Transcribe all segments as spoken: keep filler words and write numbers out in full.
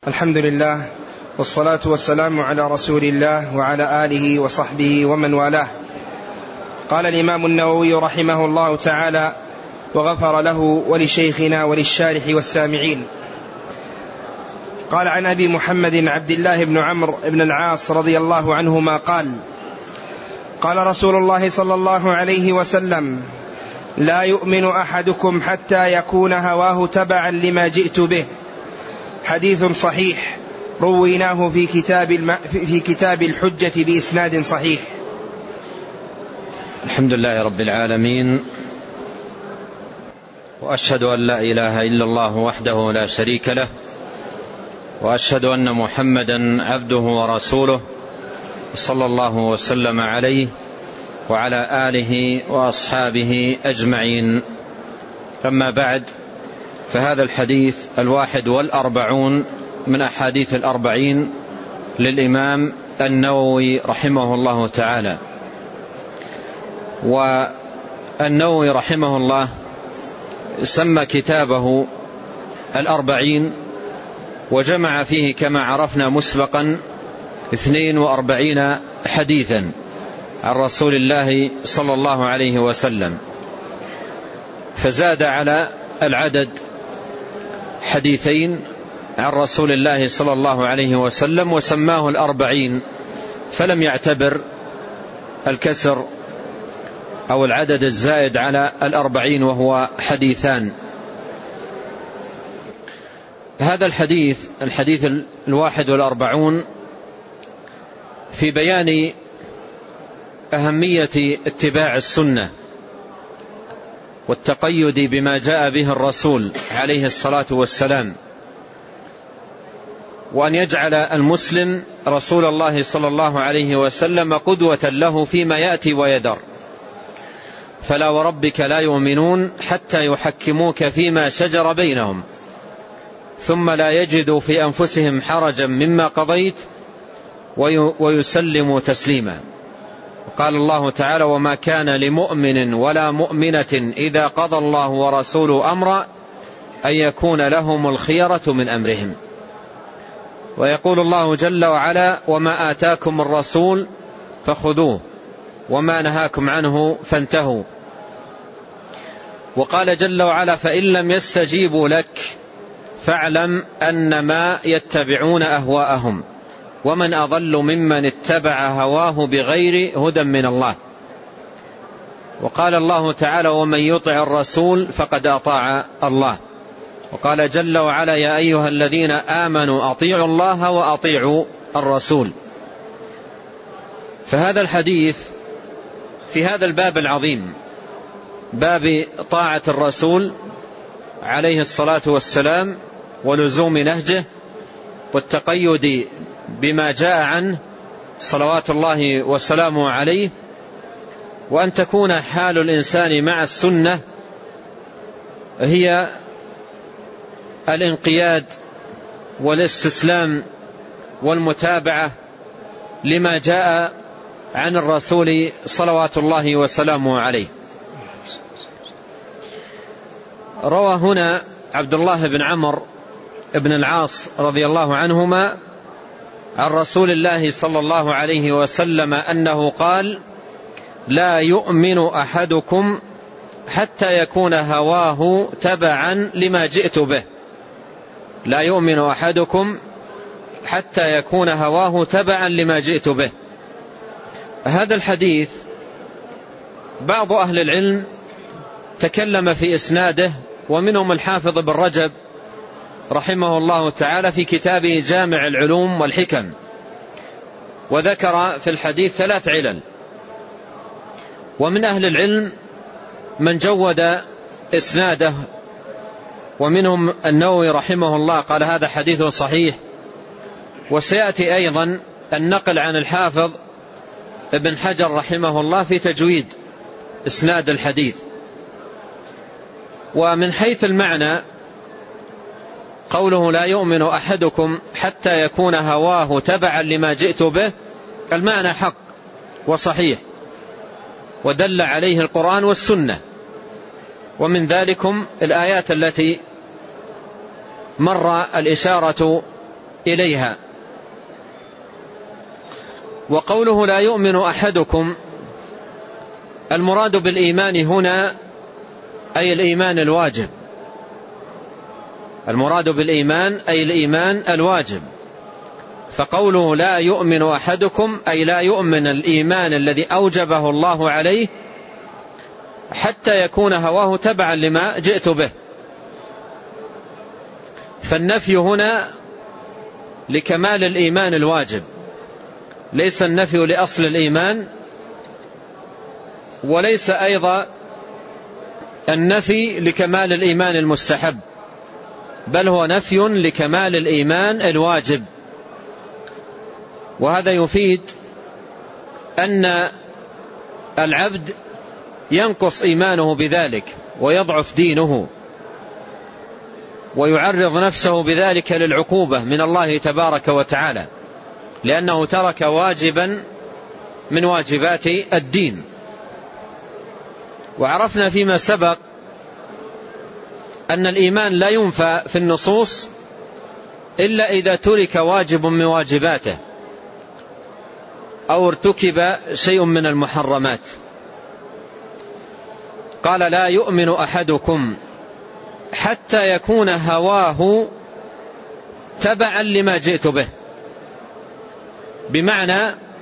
الحمد لله والصلاة والسلام على رسول الله وعلى آله وصحبه ومن والاه. قال الإمام النووي رحمه الله تعالى وغفر له ولشيخنا وللشارح والسامعين. قال عن أبي محمد عبد الله بن عمرو بن العاص رضي الله عنهما قال قال رسول الله صلى الله عليه وسلم: لا يؤمن أحدكم حتى يكون هواه تبعا لما جئت به. حديث صحيح رويناه في كتاب, الم... في كتاب الحجة بإسناد صحيح. الحمد لله رب العالمين، وأشهد أن لا إله إلا الله وحده لا شريك له، وأشهد أن محمدا عبده ورسوله صلى الله وسلم عليه وعلى آله وأصحابه أجمعين. أما بعد، فهذا الحديث الواحد والأربعون من أحاديث الأربعين للإمام النووي رحمه الله تعالى. والنووي رحمه الله سمى كتابه الأربعين، وجمع فيه كما عرفنا مسبقا اثنين وأربعين حديثا عن رسول الله صلى الله عليه وسلم، فزاد على العدد حديثين عن رسول الله صلى الله عليه وسلم وسماه الأربعين، فلم يعتبر الكسر أو العدد الزائد على الأربعين وهو حديثان. هذا الحديث الحديث الواحد والأربعون في بيان أهمية اتباع السنة والتقيد بما جاء به الرسول عليه الصلاة والسلام، وأن يجعل المسلم رسول الله صلى الله عليه وسلم قدوة له فيما يأتي ويذر. فلا وربك لا يؤمنون حتى يحكموك فيما شجر بينهم ثم لا يجدوا في أنفسهم حرجا مما قضيت ويسلموا تسليما. قال الله تعالى: وما كان لمؤمن ولا مؤمنة إذا قضى الله ورسوله أمرا أن يكون لهم الخيرة من أمرهم. ويقول الله جل وعلا: وما آتاكم الرسول فخذوه وما نهاكم عنه فانتهوا. وقال جل وعلا: فإن لم يستجيبوا لك فاعلم أنما يتبعون أهواءهم ومن أضل ممن اتبع هواه بغير هدى من الله. وقال الله تعالى: ومن يطع الرسول فقد أطاع الله. وقال جل وعلا: يا أيها الذين آمنوا أطيعوا الله وأطيعوا الرسول. فهذا الحديث في هذا الباب العظيم، باب طاعة الرسول عليه الصلاة والسلام ولزوم نهجه والتقيد بما جاء عنه صلوات الله وسلامه عليه، وأن تكون حال الإنسان مع السنة هي الانقياد والاستسلام والمتابعة لما جاء عن الرسول صلوات الله وسلامه عليه. روى هنا عبد الله بن عمرو بن العاص رضي الله عنهما عن رسول الله صلى الله عليه وسلم أنه قال: لا يؤمن أحدكم حتى يكون هواه تبعا لما جئت به. لا يؤمن أحدكم حتى يكون هواه تبعا لما جئت به. هذا الحديث بعض أهل العلم تكلم في إسناده، ومنهم الحافظ بن رجب رحمه الله تعالى في كتابه جامع العلوم والحكم، وذكر في الحديث ثلاث علل. ومن أهل العلم من جود إسناده، ومنهم النووي رحمه الله قال هذا حديث صحيح. وسيأتي أيضا النقل عن الحافظ ابن حجر رحمه الله في تجويد إسناد الحديث. ومن حيث المعنى قوله لا يؤمن أحدكم حتى يكون هواه تبعا لما جئت به، المعنى حق وصحيح، ودل عليه القرآن والسنة، ومن ذلكم الآيات التي مر الإشارة إليها. وقوله لا يؤمن أحدكم، المراد بالإيمان هنا أي الإيمان الواجب، المراد بالإيمان أي الإيمان الواجب. فقوله لا يؤمن أحدكم أي لا يؤمن الإيمان الذي أوجبه الله عليه حتى يكون هواه تبعا لما جئت به. فالنفي هنا لكمال الإيمان الواجب، ليس النفي لأصل الإيمان، وليس أيضا النفي لكمال الإيمان المستحب، بل هو نفي لكمال الإيمان الواجب. وهذا يفيد أن العبد ينقص إيمانه بذلك ويضعف دينه ويعرض نفسه بذلك للعقوبة من الله تبارك وتعالى، لأنه ترك واجبا من واجبات الدين. وعرفنا فيما سبق أن الإيمان لا ينفى في النصوص إلا إذا ترك واجب من واجباته أو ارتكب شيء من المحرمات. قال لا يؤمن أحدكم حتى يكون هواه تبعا لما جئت به، بمعنى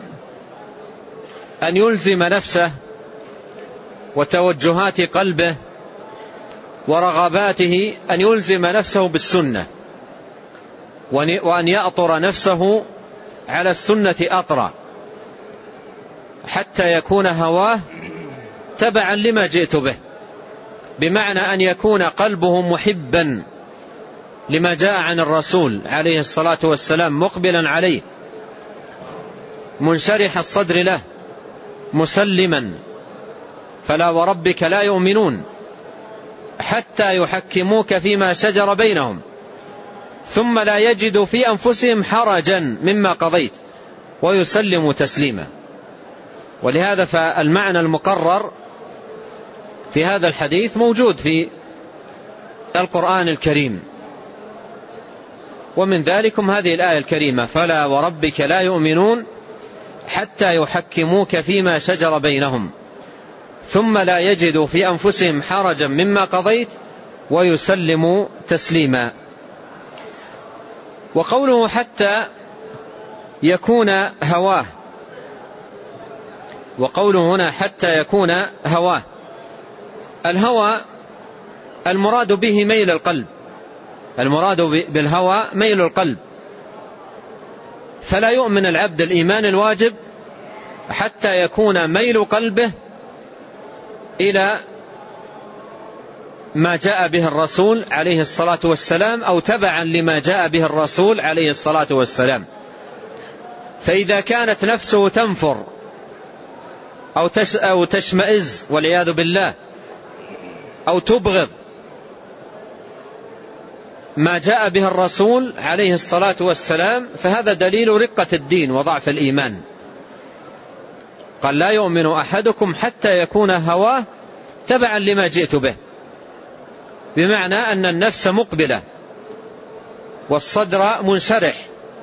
أن يلزم نفسه وتوجهات قلبه ورغباته، أن يلزم نفسه بالسنة وأن يأطر نفسه على السنة أطرا حتى يكون هواه تبعا لما جئت به، بمعنى أن يكون قلبه محبا لما جاء عن الرسول عليه الصلاة والسلام، مقبلا عليه، منشرح الصدر له، مسلما. فلا وربك لا يؤمنون حتى يحكموك فيما شجر بينهم ثم لا يجدوا في أنفسهم حرجا مما قضيت ويسلموا تسليما. ولهذا فالمعنى المقرر في هذا الحديث موجود في القرآن الكريم، ومن ذلكم هذه الآية الكريمة فلا وربك لا يؤمنون حتى يحكموك فيما شجر بينهم ثم لا يجدوا في أنفسهم حرجا مما قضيت ويسلموا تسليما. وقوله حتى يكون هواه، وقوله هنا حتى يكون هواه، الهوى المراد به ميل القلب، المراد بالهوى ميل القلب. فلا يؤمن العبد الإيمان الواجب حتى يكون ميل قلبه إلى ما جاء به الرسول عليه الصلاة والسلام أو تبعا لما جاء به الرسول عليه الصلاة والسلام. فإذا كانت نفسه تنفر أو تشمئز والعياذ بالله أو تبغض ما جاء به الرسول عليه الصلاة والسلام، فهذا دليل رقة الدين وضعف الإيمان. قال لا يؤمن أحدكم حتى يكون هواه تبعا لما جئت به، بمعنى أن النفس مقبلة والصدر منشرح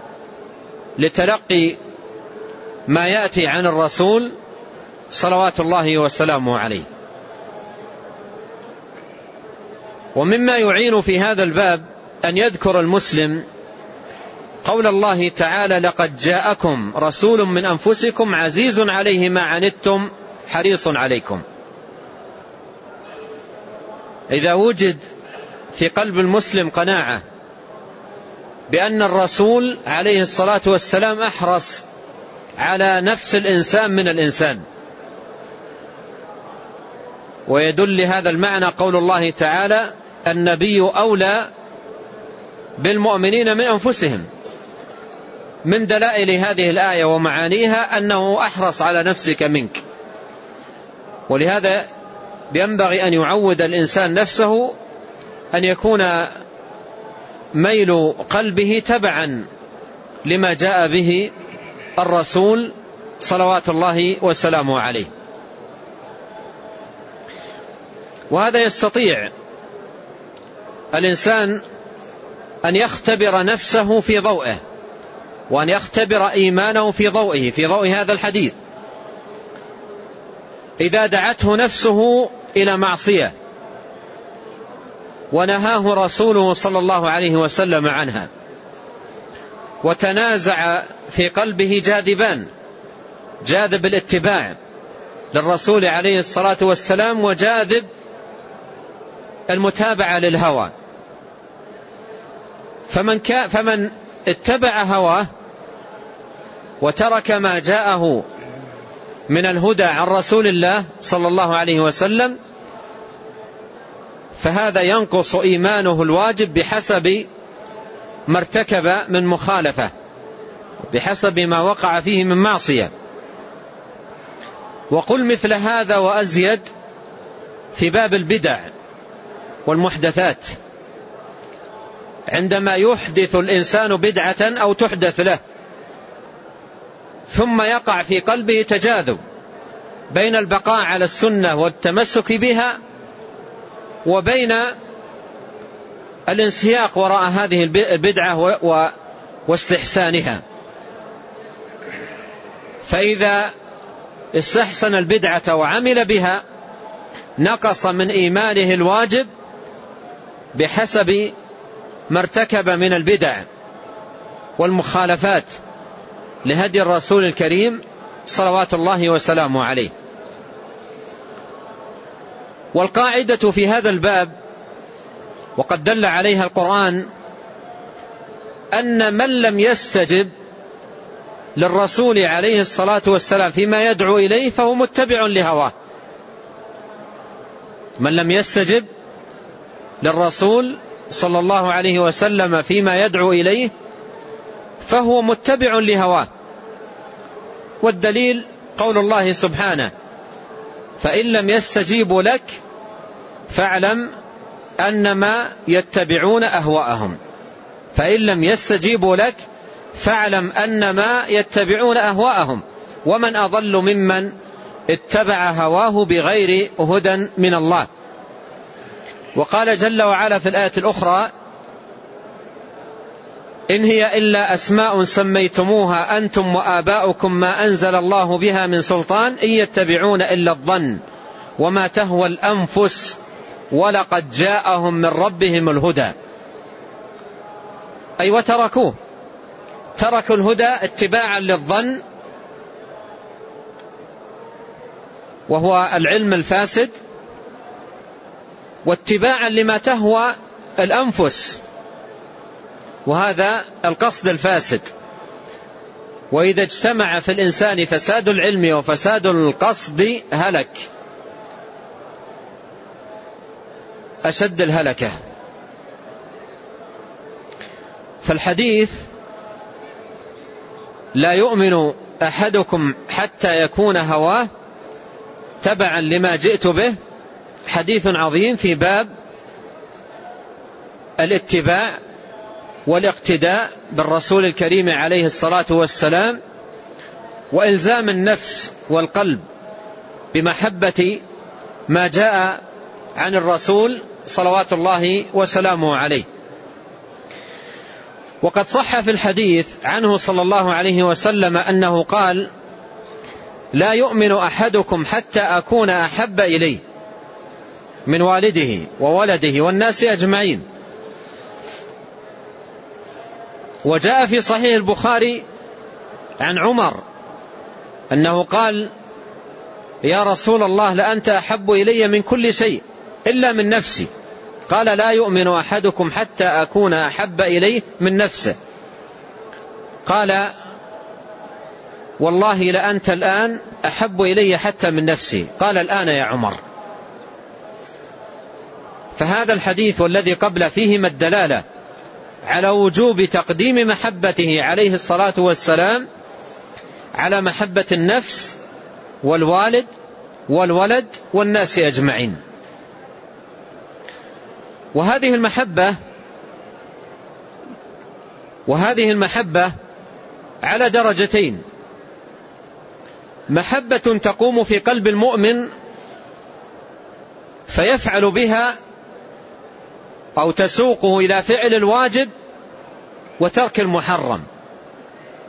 لتلقي ما يأتي عن الرسول صلوات الله وسلامه عليه. ومما يعين في هذا الباب أن يذكر المسلم قول الله تعالى لقد جاءكم رسول من أنفسكم عزيز عليه ما عنتم حريص عليكم. إذا وجد في قلب المسلم قناعة بأن الرسول عليه الصلاة والسلام أحرص على نفس الإنسان من الإنسان، ويدل لهذا المعنى قول الله تعالى النبي أولى بالمؤمنين من أنفسهم. من دلائل هذه الآية ومعانيها أنه أحرص على نفسك منك. ولهذا ينبغي أن يعود الإنسان نفسه أن يكون ميل قلبه تبعا لما جاء به الرسول صلوات الله وسلامه عليه. وهذا يستطيع الإنسان أن يختبر نفسه في ضوئه، وأن يختبر إيمانه في ضوئه في ضوء هذا الحديث. إذا دعته نفسه إلى معصية ونهاه رسوله صلى الله عليه وسلم عنها، وتنازع في قلبه جاذبان، جاذب الاتباع للرسول عليه الصلاة والسلام وجاذب المتابعة للهوى، فمن, فمن اتبع هواه وترك ما جاءه من الهدى عن رسول الله صلى الله عليه وسلم فهذا ينقص إيمانه الواجب بحسب ما ارتكب من مخالفة، بحسب ما وقع فيه من معصية. وقل مثل هذا وأزيد في باب البدع والمحدثات، عندما يحدث الإنسان بدعة أو تحدث له ثم يقع في قلبه تجاذب بين البقاء على السنة والتمسك بها وبين الانسياق وراء هذه البدعة واستحسانها. فإذا استحسن البدعة وعمل بها نقص من إيمانه الواجب بحسب ما ارتكب من البدع والمخالفات لهدي الرسول الكريم صلوات الله وسلامه عليه. والقاعدة في هذا الباب وقد دل عليها القرآن أن من لم يستجب للرسول عليه الصلاة والسلام فيما يدعو إليه فهو متبع لهواه. من لم يستجب للرسول صلى الله عليه وسلم فيما يدعو إليه فهو متبع لهواه. والدليل قول الله سبحانه: فإن لم يستجيبوا لك فاعلم أنما يتبعون أهواءهم. فإن لم يستجيبوا لك فاعلم أنما يتبعون أهواءهم ومن أضل ممن اتبع هواه بغير هدى من الله. وقال جل وعلا في الآية الأخرى: إن هي إلا أسماء سميتموها أنتم وآباؤكم ما أنزل الله بها من سلطان إن يتبعون إلا الظن وما تهوى الأنفس ولقد جاءهم من ربهم الهدى. أي وتركوه، تركوا الهدى اتباعا للظن وهو العلم الفاسد، واتباعا لما تهوى الأنفس وهذا القصد الفاسد. وإذا اجتمع في الإنسان فساد العلم وفساد القصد هلك أشد الهلكة. فالحديث لا يؤمن أحدكم حتى يكون هواه تبعا لما جئت به حديث عظيم في باب الاتباع والاقتداء بالرسول الكريم عليه الصلاة والسلام، وإلزام النفس والقلب بمحبة ما جاء عن الرسول صلوات الله وسلامه عليه. وقد صح في الحديث عنه صلى الله عليه وسلم أنه قال: لا يؤمن أحدكم حتى أكون أحب إليه من والده وولده والناس أجمعين. وجاء في صحيح البخاري عن عمر أنه قال: يا رسول الله لأنت أحب إلي من كل شيء إلا من نفسي. قال: لا يؤمن أحدكم حتى أكون أحب إليه من نفسه. قال: والله لأنت الآن أحب إلي حتى من نفسي. قال: الآن يا عمر. فهذا الحديث والذي قبل فيهما الدلالة على وجوب تقديم محبته عليه الصلاة والسلام على محبة النفس والوالد والولد والناس أجمعين. وهذه المحبة وهذه المحبة على درجتين: محبة تقوم في قلب المؤمن فيفعل بها أو تسوقه إلى فعل الواجب وترك المحرم،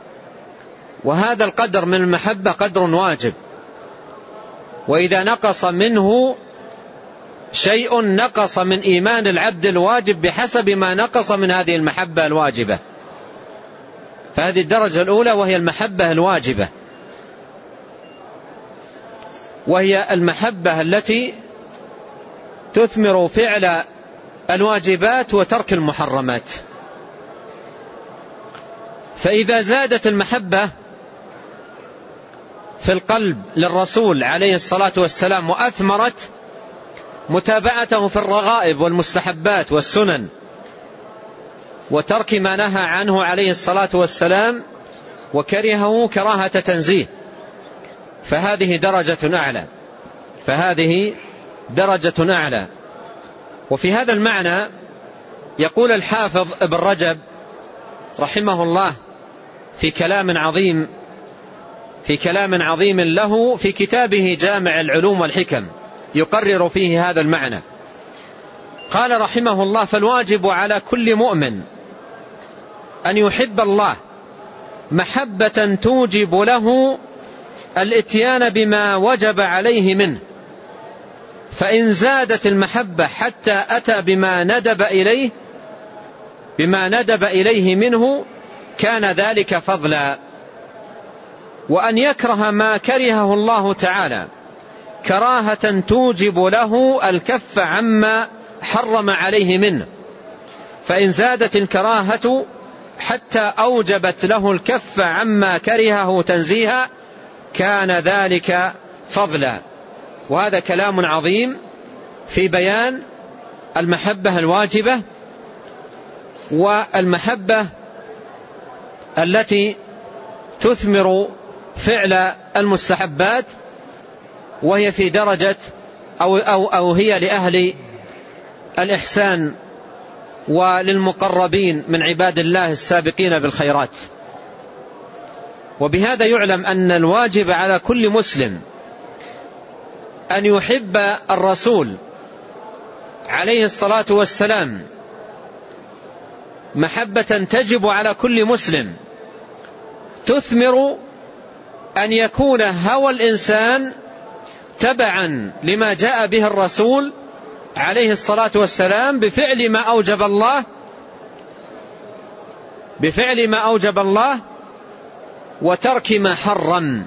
وهذا القدر من المحبة قدر واجب، وإذا نقص منه شيء نقص من إيمان العبد الواجب بحسب ما نقص من هذه المحبة الواجبة. فهذه الدرجة الأولى وهي المحبة الواجبة، وهي المحبة التي تثمر فعل الواجبات وترك المحرمات. فإذا زادت المحبة في القلب للرسول عليه الصلاة والسلام وأثمرت متابعته في الرغائب والمستحبات والسنن وترك ما نهى عنه عليه الصلاة والسلام وكرهه كراهة تنزيه، فهذه درجة أعلى فهذه درجة أعلى. وفي هذا المعنى يقول الحافظ ابن رجب رحمه الله في كلام عظيم في كلام عظيم له في كتابه جامع العلوم والحكم يقرر فيه هذا المعنى. قال رحمه الله: فالواجب على كل مؤمن أن يحب الله محبة توجب له الاتيان بما وجب عليه منه، فإن زادت المحبة حتى أتى بما ندب إليه بما ندب إليه منه كان ذلك فضلا، وأن يكره ما كرهه الله تعالى كراهة توجب له الكف عما حرم عليه منه، فإن زادت الكراهة حتى أوجبت له الكف عما كرهه تنزيها كان ذلك فضلا. وهذا كلام عظيم في بيان المحبة الواجبة والمحبة التي تثمر فعل المستحبات، وهي في درجة أو, أو, أو هي لأهل الإحسان وللمقربين من عباد الله السابقين بالخيرات. وبهذا يعلم أن الواجب على كل مسلم أن يحب الرسول عليه الصلاة والسلام محبة تجب على كل مسلم تثمر أن يكون هوى الإنسان تبعا لما جاء به الرسول عليه الصلاة والسلام بفعل ما أوجب الله بفعل ما أوجب الله وترك ما حرم.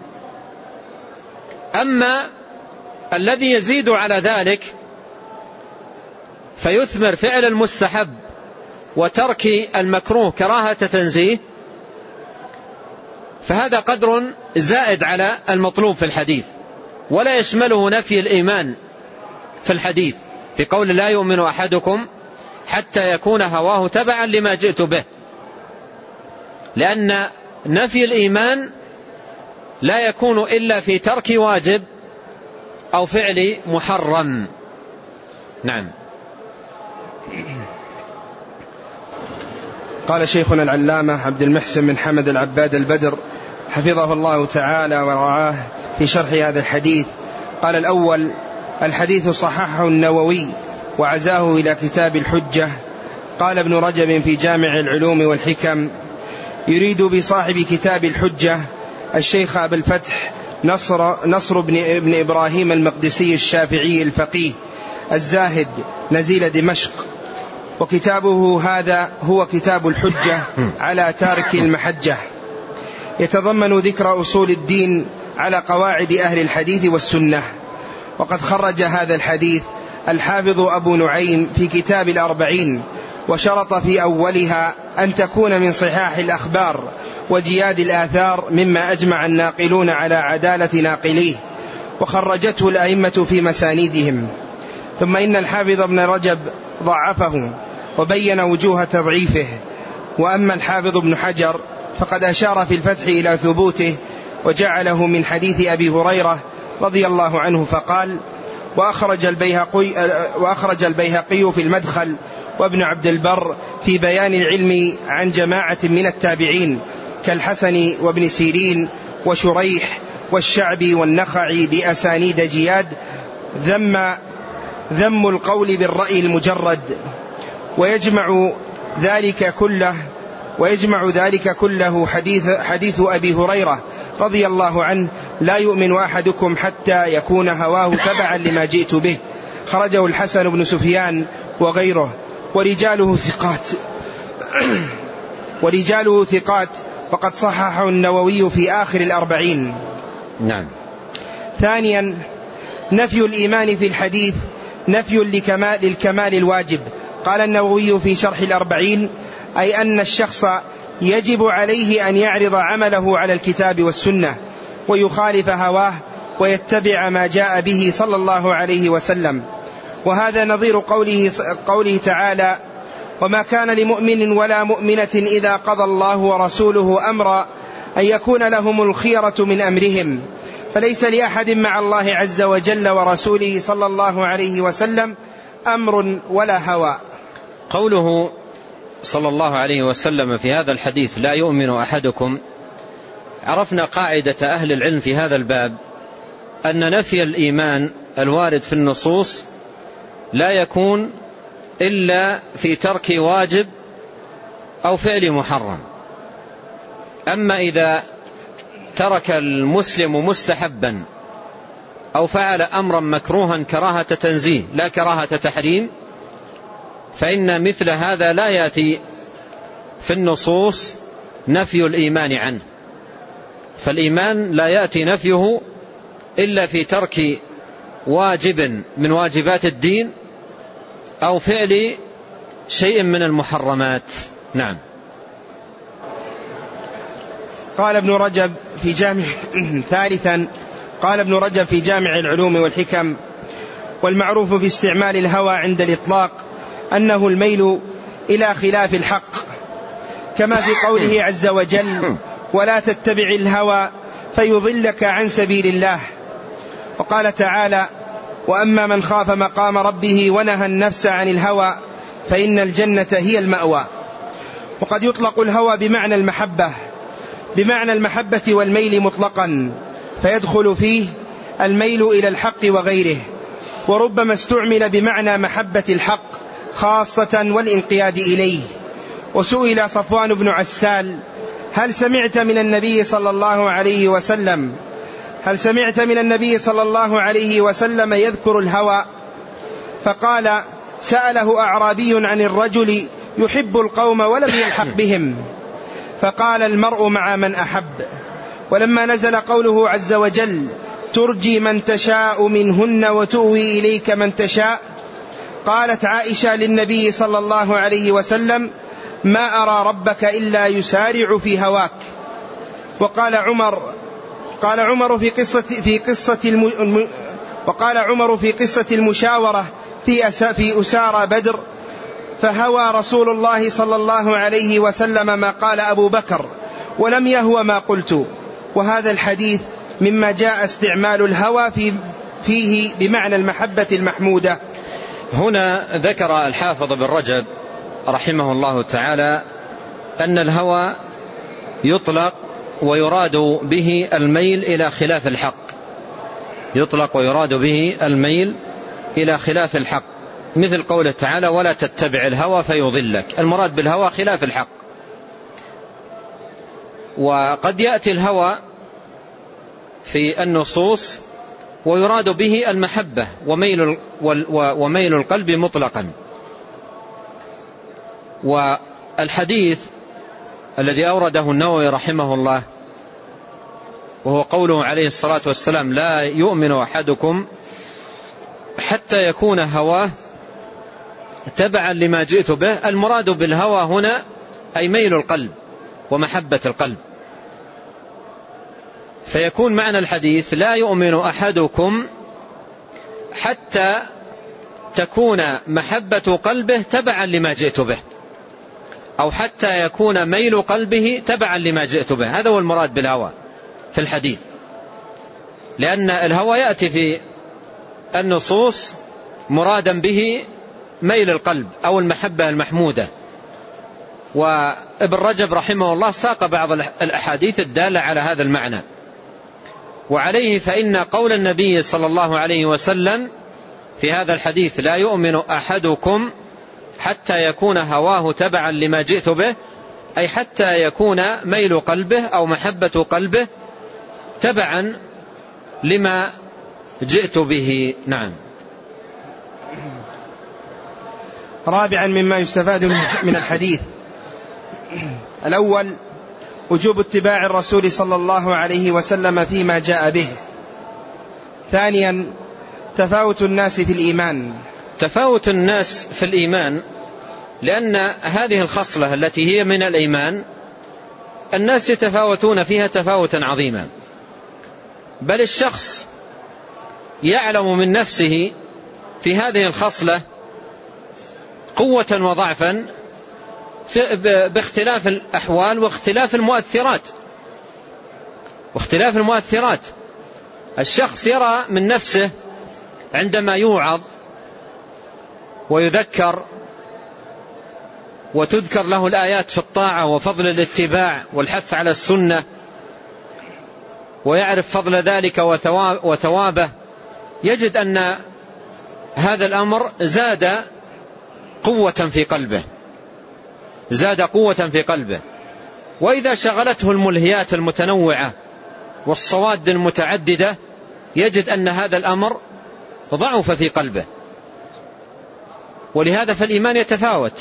أما الذي يزيد على ذلك فيثمر فعل المستحب وترك المكروه كراهة تنزيه، فهذا قدر زائد على المطلوب في الحديث، ولا يشمله نفي الإيمان في الحديث في قول لا يؤمن أحدكم حتى يكون هواه تبعا لما جئت به، لأن نفي الإيمان لا يكون إلا في ترك واجب أو فعل محرم. نعم. قال شيخنا العلامة عبد المحسن بن حمد العباد البدر حفظه الله تعالى ورعاه في شرح هذا الحديث، قال: الأول: الحديث صححه النووي وعزاه إلى كتاب الحجة. قال ابن رجب في جامع العلوم والحكم: يريد بصاحب كتاب الحجة الشيخ أبا الفتح نصر, نصر بن, ابن إبراهيم المقدسي الشافعي الفقيه الزاهد نزيل دمشق، وكتابه هذا هو كتاب الحجة على تارك المحجة، يتضمن ذكر أصول الدين على قواعد أهل الحديث والسنة. وقد خرج هذا الحديث الحافظ أبو نعيم في كتاب الأربعين، وشرط في أولها أن تكون من صحاح الأخبار وجياد الآثار مما أجمع الناقلون على عدالة ناقليه، وخرجته الأئمة في مسانيدهم. ثم إن الحافظ ابن رجب ضعفه وبين وجوه تضعيفه. وأما الحافظ ابن حجر فقد أشار في الفتح إلى ثبوته وجعله من حديث أبي هريرة رضي الله عنه فقال: وأخرج البيهقي, وأخرج البيهقي في المدخل وابن عبد البر في بيان العلم عن جماعة من التابعين كالحسن وابن سيرين وشريح والشعبي والنخعي بأسانيد جياد ذم, ذم القول بالرأي المجرد، ويجمع ذلك كله ويجمع ذلك كله حديث, حديث أبي هريرة رضي الله عنه: لا يؤمن أحدكم حتى يكون هواه تبعا لما جئت به. خرجه الحسن بن سفيان وغيره، ورجاله ثقات ورجاله ثقات وقد صححه النووي في آخر الأربعين. نعم. ثانيا، نفي الإيمان في الحديث نفي لكمال للكمال الواجب. قال النووي في شرح الأربعين: أي أن الشخص يجب عليه أن يعرض عمله على الكتاب والسنة ويخالف هواه ويتبع ما جاء به صلى الله عليه وسلم. وهذا نظير قوله, قوله تعالى: وما كان لمؤمن ولا مؤمنة إذا قضى الله ورسوله أمرا أن يكون لهم الخيرة من أمرهم. فليس لأحد مع الله عز وجل ورسوله صلى الله عليه وسلم أمر ولا هوى. قوله صلى الله عليه وسلم في هذا الحديث: لا يؤمن أحدكم، عرفنا قاعدة أهل العلم في هذا الباب أن نفي الإيمان الوارد في النصوص لا يكون إلا في ترك واجب أو فعل محرم. أما إذا ترك المسلم مستحبا أو فعل أمرا مكروها كراهة تنزيه لا كراهة تحريم، فإن مثل هذا لا يأتي في النصوص نفي الإيمان عنه. فالإيمان لا يأتي نفيه إلا في ترك واجب من واجبات الدين أو فعل شيء من المحرمات. نعم. قال ابن رجب في جامع ثالثا قال ابن رجب في جامع العلوم والحكم: والمعروف في استعمال الهوى عند الإطلاق أنه الميل إلى خلاف الحق، كما في قوله عز وجل: ولا تتبع الهوى فيضلك عن سبيل الله. وقال تعالى: وأما من خاف مقام ربه ونهى النفس عن الهوى فإن الجنة هي المأوى. وقد يطلق الهوى بمعنى المحبة بمعنى المحبة والميل مطلقا، فيدخل فيه الميل إلى الحق وغيره. وربما استعمل بمعنى محبة الحق خاصة والانقياد إليه. وسئل صفوان بن عسال: هل سمعت من النبي صلى الله عليه وسلم هل سمعت من النبي صلى الله عليه وسلم يذكر الهوى؟ فقال: سأله أعرابي عن الرجل يحب القوم ولم يلحق بهم، فقال: المرء مع من أحب. ولما نزل قوله عز وجل: ترجي من تشاء منهن وتؤوي إليك من تشاء، قالت عائشة للنبي صلى الله عليه وسلم: ما أرى ربك إلا يسارع في هواك. وقال عمر قال عمر في قصة في قصة الم وقال عمر في قصة المشاورة في في أسارى بدر: فهوى رسول الله صلى الله عليه وسلم ما قال أبو بكر ولم يهوى ما قلت. وهذا الحديث مما جاء استعمال الهوى في فيه بمعنى المحبة المحمودة. هنا ذكر الحافظ بن رجب رحمه الله تعالى أن الهوى يطلق ويراد به الميل إلى خلاف الحق يطلق ويراد به الميل إلى خلاف الحق، مثل قوله تعالى: ولا تتبع الهوى فيضلك. المراد بالهوى خلاف الحق. وقد يأتي الهوى في النصوص ويراد به المحبة وميل, وميل القلب مطلقا. والحديث الذي أورده النووي رحمه الله وهو قوله عليه الصلاة والسلام: لا يؤمن أحدكم حتى يكون هواه تبعا لما جئت به. المراد بالهوى هنا أي ميل القلب ومحبة القلب. فيكون معنى الحديث: لا يؤمن أحدكم حتى تكون محبة قلبه تبعا لما جئت به، أو حتى يكون ميل قلبه تبعا لما جئت به. هذا هو المراد بالهوى في الحديث، لأن الهوى يأتي في النصوص مرادا به ميل القلب أو المحبة المحمودة. وابن رجب رحمه الله ساق بعض الأحاديث الدالة على هذا المعنى. وعليه فإن قول النبي صلى الله عليه وسلم في هذا الحديث: لا يؤمن أحدكم حتى يكون هواه تبعا لما جئت به، أي حتى يكون ميل قلبه أو محبة قلبه تبعا لما جئت به. نعم. رابعا مما يستفاد من الحديث: الأول وجوب اتباع الرسول صلى الله عليه وسلم فيما جاء به. ثانيا تفاوت الناس في الإيمان. تفاوت الناس في الإيمان لأن هذه الخصلة التي هي من الإيمان الناس يتفاوتون فيها تفاوتا عظيما، بل الشخص يعلم من نفسه في هذه الخصلة قوة وضعفا باختلاف الأحوال واختلاف المؤثرات واختلاف المؤثرات. الشخص يرى من نفسه عندما يوعظ ويذكر وتذكر له الآيات في الطاعة وفضل الاتباع والحث على السنة ويعرف فضل ذلك وثوابه، يجد أن هذا الأمر زاد قوة في قلبه زاد قوة في قلبه. وإذا شغلته الملهيات المتنوعة والصواد المتعددة يجد أن هذا الأمر ضعف في قلبه. ولهذا فالإيمان يتفاوت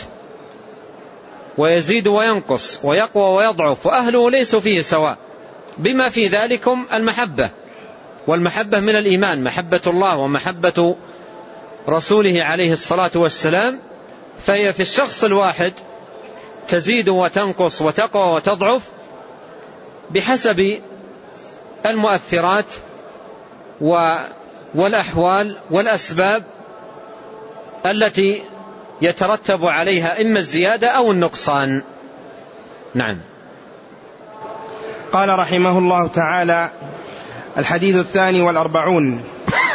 ويزيد وينقص ويقوى ويضعف، وأهله ليسوا فيه سواء، بما في ذلكم المحبة، والمحبة من الإيمان، محبة الله ومحبة رسوله عليه الصلاة والسلام، فهي في الشخص الواحد تزيد وتنقص وتقوى وتضعف بحسب المؤثرات والأحوال والأسباب التي يترتب عليها إما الزيادة أو النقصان. نعم. قال رحمه الله تعالى: الحديث الثاني والأربعون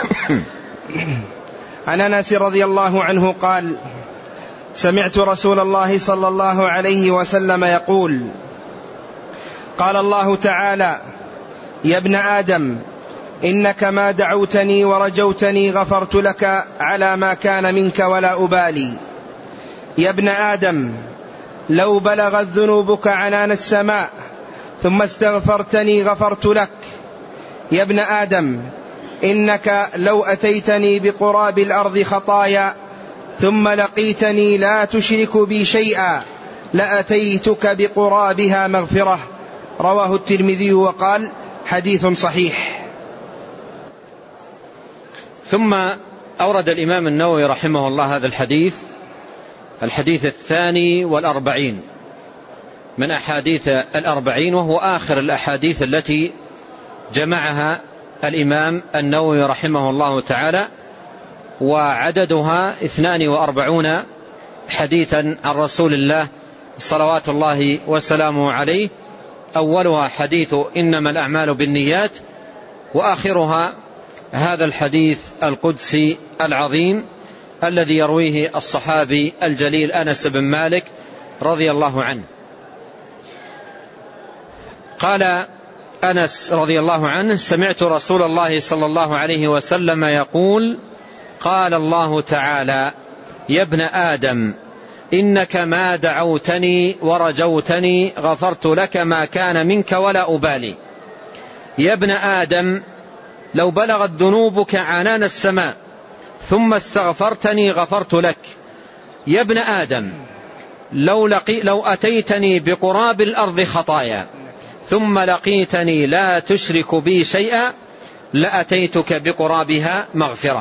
عن أنس رضي الله عنه قال: سمعت رسول الله صلى الله عليه وسلم يقول: قال الله تعالى: يا ابن آدم إنك ما دعوتني ورجوتني غفرت لك على ما كان منك ولا أبالي. يا ابن آدم لو بلغت ذنوبك عنان السماء ثم استغفرتني غفرت لك. يا ابن آدم إنك لو أتيتني بقراب الأرض خطايا ثم لقيتني لا تشرك بي شيئا لأتيتك بقرابها مغفرة. رواه الترمذي وقال: حديث صحيح. ثم أورد الإمام النووي رحمه الله هذا الحديث الحديث الثاني والأربعين من أحاديث الأربعين، وهو آخر الأحاديث التي جمعها الإمام النووي رحمه الله تعالى، وعددها اثنان وأربعون حديثا عن رسول الله صلوات الله وسلامه عليه. أولها حديث إنما الأعمال بالنيات، وآخرها هذا الحديث القدسي العظيم الذي يرويه الصحابي الجليل أنس بن مالك رضي الله عنه. قال أنس رضي الله عنه: سمعت رسول الله صلى الله عليه وسلم يقول: قال الله تعالى: يا ابن آدم إنك ما دعوتني ورجوتني غفرت لك ما كان منك ولا أبالي. يا ابن آدم لو بلغت ذنوبك عنان السماء ثم استغفرتني غفرت لك. يا ابن آدم لو, لقي لو أتيتني بقراب الأرض خطايا ثم لقيتني لا تشرك بي شيئا لأتيتك بقرابها مغفرة.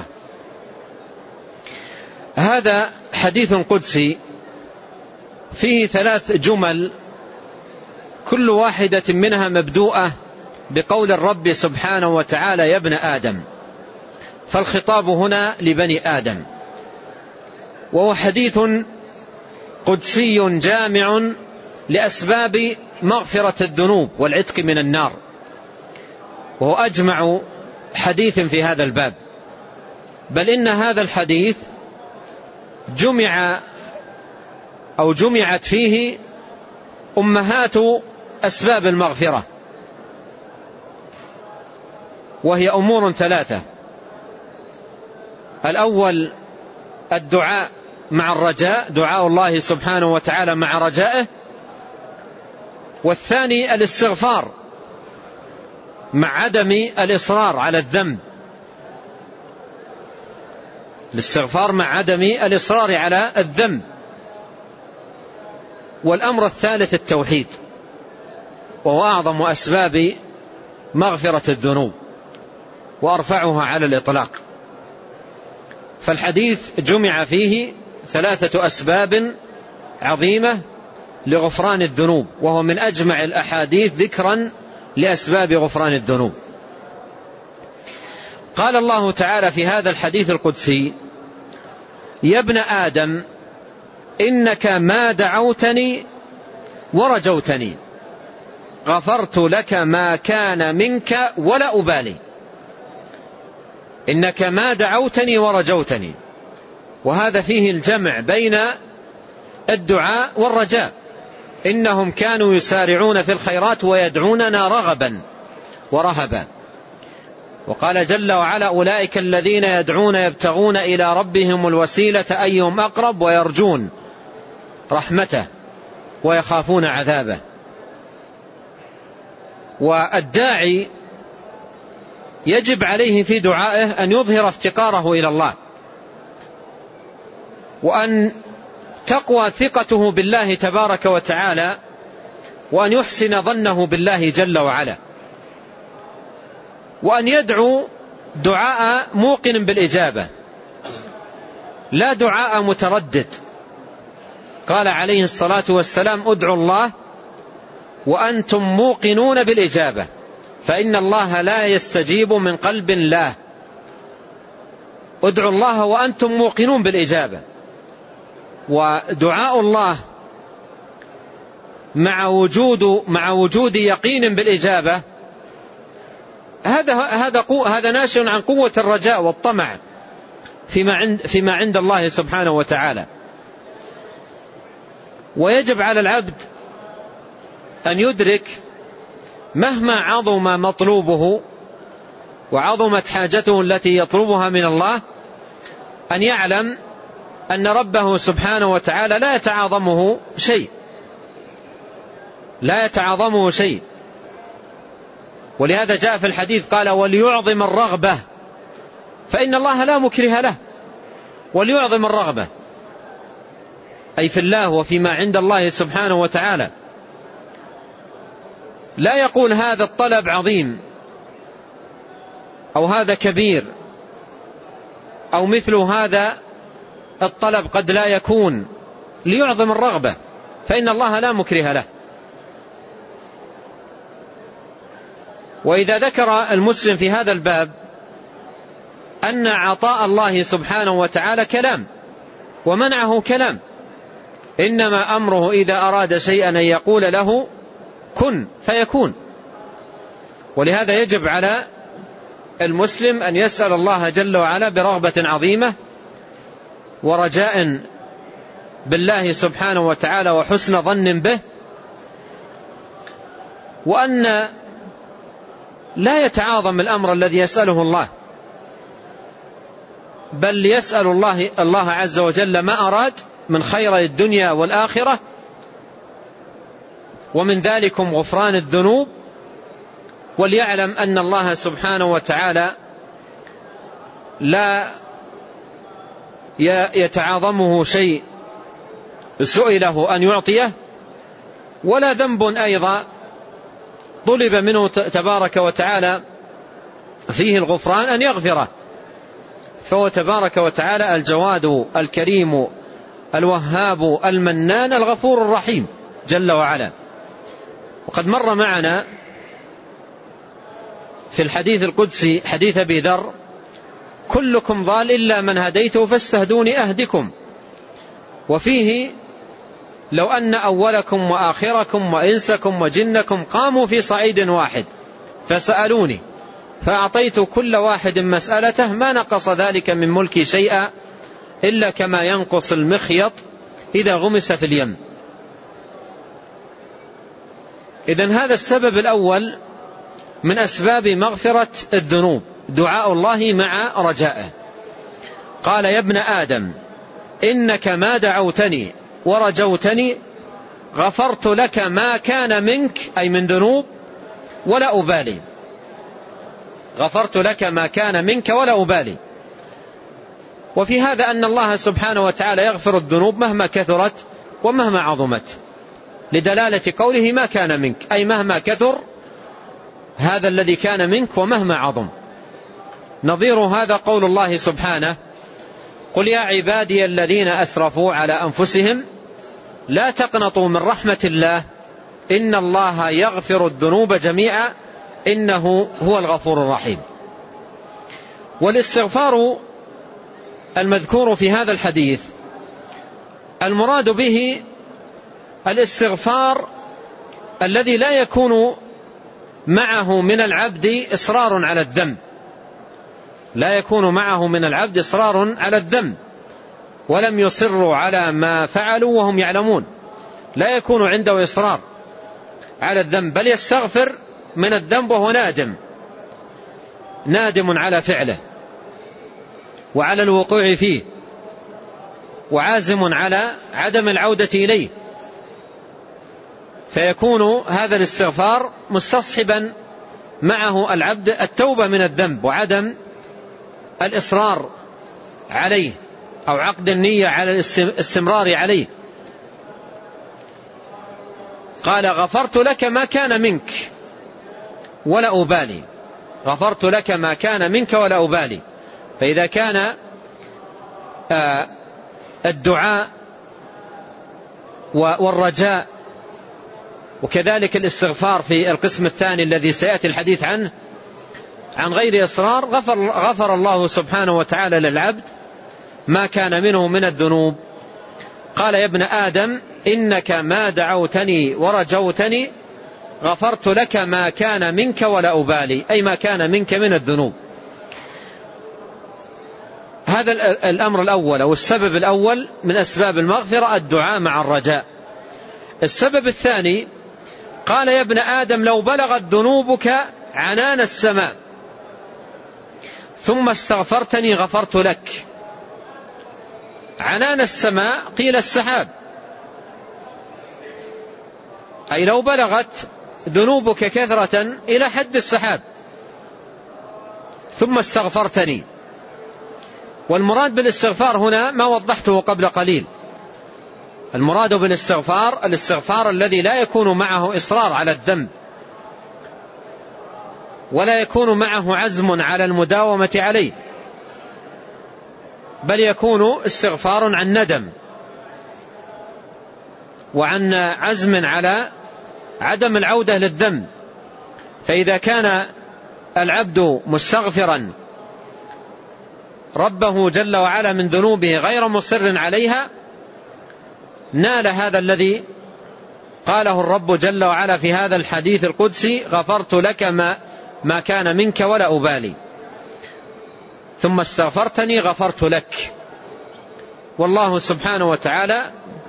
هذا حديث قدسي فيه ثلاث جمل كل واحدة منها مبدوءة بقول الرب سبحانه وتعالى: يا ابن آدم، فالخطاب هنا لبني آدم، وهو حديث قدسي جامع لأسباب مغفرة الذنوب والعتق من النار، وهو أجمع حديث في هذا الباب. بل إن هذا الحديث جمع أو جمعت فيه أمهات أسباب المغفرة، وهي أمور ثلاثة: الأول الدعاء مع الرجاء، دعاء الله سبحانه وتعالى مع رجائه، والثاني الاستغفار مع عدم الإصرار على الذنب، الاستغفار مع عدم الإصرار على الذنب. والأمر الثالث التوحيد، وهو أعظم أسباب مغفرة الذنوب وأرفعها على الإطلاق. فالحديث جمع فيه ثلاثة أسباب عظيمة لغفران الذنوب، وهو من أجمع الأحاديث ذكرا لأسباب غفران الذنوب. قال الله تعالى في هذا الحديث القدسي: يا ابن آدم إنك ما دعوتني ورجوتني غفرت لك ما كان منك ولا أبالي. إنك ما دعوتني ورجوتني، وهذا فيه الجمع بين الدعاء والرجاء. إنهم كانوا يسارعون في الخيرات ويدعوننا رغبا ورهبا. وقال جل وعلا: أولئك الذين يدعون يبتغون إلى ربهم الوسيلة أيهم أقرب ويرجون رحمته ويخافون عذابه. والداعي يجب عليه في دعائه أن يظهر افتقاره إلى الله، وأن تقوى ثقته بالله تبارك وتعالى، وأن يحسن ظنه بالله جل وعلا، وأن يدعو دعاء موقن بالإجابة لا دعاء متردد. قال عليه الصلاة والسلام: ادعوا الله وأنتم موقنون بالإجابة، فإن الله لا يستجيب من قلب لا. ادعوا الله وأنتم موقنون بالإجابة. ودعاء الله مع وجود مع وجود يقين بالإجابة هذا هذا هذا ناشئ عن قوة الرجاء والطمع فيما عند فيما عند الله سبحانه وتعالى. ويجب على العبد أن يدرك مهما عظم مطلوبه وعظمت حاجته التي يطلبها من الله، أن يعلم أن ربه سبحانه وتعالى لا يتعاظمه شيء لا يتعاظمه شيء ولهذا جاء في الحديث قال: وليعظم الرغبة، فإن الله لا مكره له. وليعظم الرغبة أي في الله وفيما عند الله سبحانه وتعالى. لا يقول هذا الطلب عظيم أو هذا كبير أو مثل هذا الطلب قد لا يكون، ليعظم الرغبة، فإن الله لا مكره له. وإذا ذكر المسلم في هذا الباب أن عطاء الله سبحانه وتعالى كلام ومنعه كلام، إنما أمره إذا أراد شيئا أن يقول له كن فيكون. ولهذا يجب على المسلم أن يسأل الله جل وعلا برغبة عظيمة ورجاء بالله سبحانه وتعالى وحسن ظن به، وأن لا يتعاظم الأمر الذي يسأله الله، بل يسأل الله الله عز وجل ما أراد من خير الدنيا والآخرة، ومن ذلكم غفران الذنوب. وليعلم أن الله سبحانه وتعالى لا يتعاظمه شيء سئله أن يعطيه، ولا ذنب أيضا طلب منه تبارك وتعالى فيه الغفران أن يغفره، فهو تبارك وتعالى الجواد الكريم الوهاب المنان الغفور الرحيم جل وعلا. وقد مر معنا في الحديث القدسي حديث أبي ذر: كلكم ضال إلا من هديته فاستهدوني أهدكم. وفيه: لو أن أولكم وآخركم وإنسكم وجنكم قاموا في صعيد واحد فسألوني فأعطيت كل واحد مسألته ما نقص ذلك من ملكي شيئا إلا كما ينقص المخيط إذا غمس في اليم. إذن هذا السبب الأول من أسباب مغفرة الذنوب، دعاء الله مع رجائه. قال: يا ابن آدم إنك ما دعوتني ورجوتني غفرت لك ما كان منك أي من ذنوب ولا أبالي. غفرت لك ما كان منك ولا أبالي. وفي هذا أن الله سبحانه وتعالى يغفر الذنوب مهما كثرت ومهما عظمت، لدلالة قوله ما كان منك، أي مهما كثر هذا الذي كان منك ومهما عظم. نظير هذا قول الله سبحانه: قل يا عبادي الذين أسرفوا على أنفسهم لا تقنطوا من رحمة الله إن الله يغفر الذنوب جميعا إنه هو الغفور الرحيم. والاستغفار المذكور في هذا الحديث المراد به الاستغفار الذي لا يكون معه من العبد إصرار على الذنب، لا يكون معه من العبد إصرار على الذنب ولم يصروا على ما فعلوا وهم يعلمون، لا يكون عنده إصرار على الذنب، بل يستغفر من الذنب وهو نادم نادم على فعله وعلى الوقوع فيه وعازم على عدم العودة إليه، فيكون هذا الاستغفار مستصحبا معه العبد التوبة من الذنب وعدم الإصرار عليه أو عقد النية على الاستمرار عليه. قال: غفرت لك ما كان منك ولا أبالي. غفرت لك ما كان منك ولا أبالي. فإذا كان الدعاء والرجاء وكذلك الاستغفار في القسم الثاني الذي سيأتي الحديث عنه عن غير إصرار، غفر, غفر الله سبحانه وتعالى للعبد ما كان منه من الذنوب. قال: يا ابن آدم إنك ما دعوتني ورجوتني غفرت لك ما كان منك ولا أبالي، أي ما كان منك من الذنوب. هذا الأمر الأول أو السبب الأول من أسباب المغفرة الدعاء مع الرجاء. السبب الثاني قال: يا ابن آدم لو بلغت ذنوبك عنان السماء ثم استغفرتني غفرت لك. عنان السماء قيل السحاب، أي لو بلغت ذنوبك كثرة إلى حد السحاب ثم استغفرتني. والمراد بالاستغفار هنا ما وضحته قبل قليل، المراد بالاستغفار الاستغفار الذي لا يكون معه إصرار على الذنب ولا يكون معه عزم على المداومة عليه، بل يكون استغفار عن ندم وعن عزم على عدم العودة للذنب. فإذا كان العبد مستغفرا ربه جل وعلا من ذنوبه غير مصر عليها نال هذا الذي قاله الرب جل وعلا في هذا الحديث القدسي: غفرت لك ما, ما كان منك ولا أبالي ثم استغفرتني غفرت لك. والله سبحانه وتعالى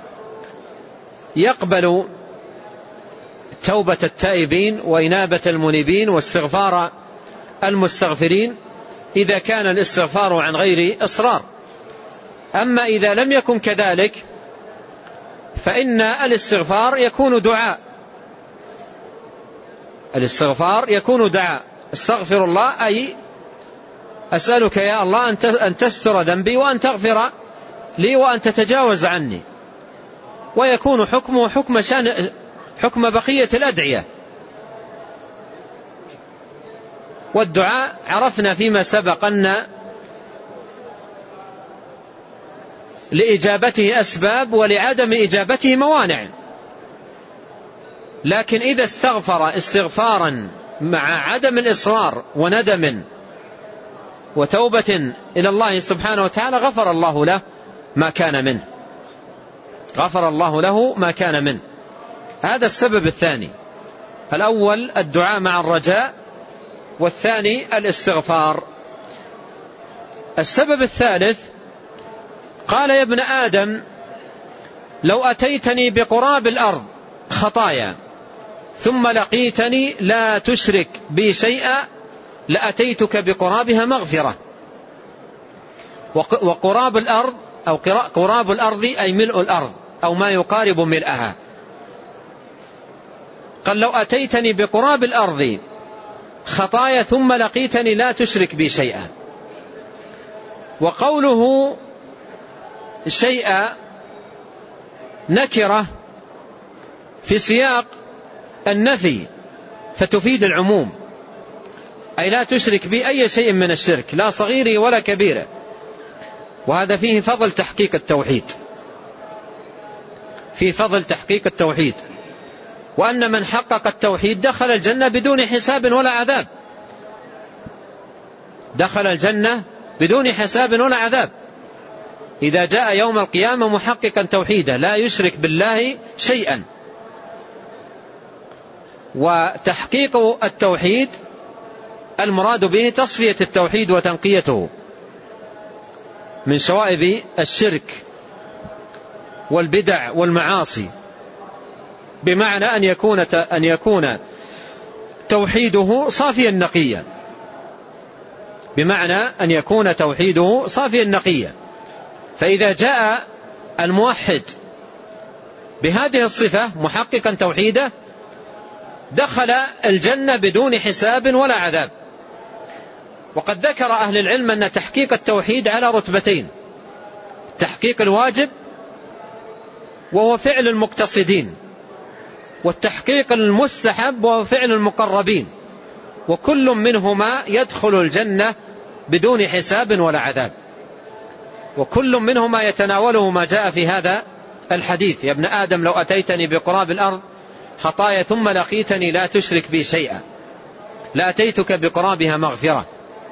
يقبل توبة التائبين وإنابة المنيبين واستغفار المستغفرين إذا كان الاستغفار عن غير إصرار. أما إذا لم يكن كذلك فإن الاستغفار يكون دعاء، الاستغفار يكون دعاء. استغفر الله أي أسألك يا الله أن تستر ذنبي وأن تغفر لي وأن تتجاوز عني. ويكون حكمه حكم شان حكم بقية الأدعية. والدعاء عرفنا فيما سبق أن لإجابته أسباب ولعدم إجابته موانع، لكن إذا استغفر استغفارا مع عدم الإصرار وندم وتوبة إلى الله سبحانه وتعالى غفر الله له ما كان منه غفر الله له ما كان منه. هذا السبب الثاني. الأول الدعاء مع الرجاء، والثاني الاستغفار. السبب الثالث قال: يا ابن آدم لو أتيتني بقراب الأرض خطايا ثم لقيتني لا تشرك بي شيئا لأتيتك بقرابها مغفرة. وقراب الأرض أو قراب الأرض أي ملء الأرض أو ما يقارب ملئها. قال لو أتيتني بقراب الأرض خطايا ثم لقيتني لا تشرك بي شيئا. وقوله شيئا نكرة في سياق النفي فتفيد العموم، أي لا تشرك بي أي شيء من الشرك لا صغيره ولا كبيره. وهذا فيه فضل تحقيق التوحيد، فيه فضل تحقيق التوحيد، وأن من حقق التوحيد دخل الجنة بدون حساب ولا عذاب، دخل الجنة بدون حساب ولا عذاب إذا جاء يوم القيامة محققا توحيده لا يشرك بالله شيئا. وتحقيق التوحيد المراد به تصفية التوحيد وتنقيته من شوائب الشرك والبدع والمعاصي، بمعنى أن يكون أن يكون توحيده صافيا نقيا، بمعنى أن يكون توحيده صافيا نقيا. فإذا جاء الموحد بهذه الصفة محققا توحيده دخل الجنة بدون حساب ولا عذاب. وقد ذكر أهل العلم أن تحقيق التوحيد على رتبتين: تحقيق الواجب وهو فعل المقتصدين، والتحقيق المستحب وهو فعل المقربين، وكل منهما يدخل الجنة بدون حساب ولا عذاب، وكل منهما يتناوله ما جاء في هذا الحديث: يا ابن آدم لو أتيتني بقراب الأرض خطايا ثم لقيتني لا تشرك بي شيئا لأتيتك بقرابها مغفرة.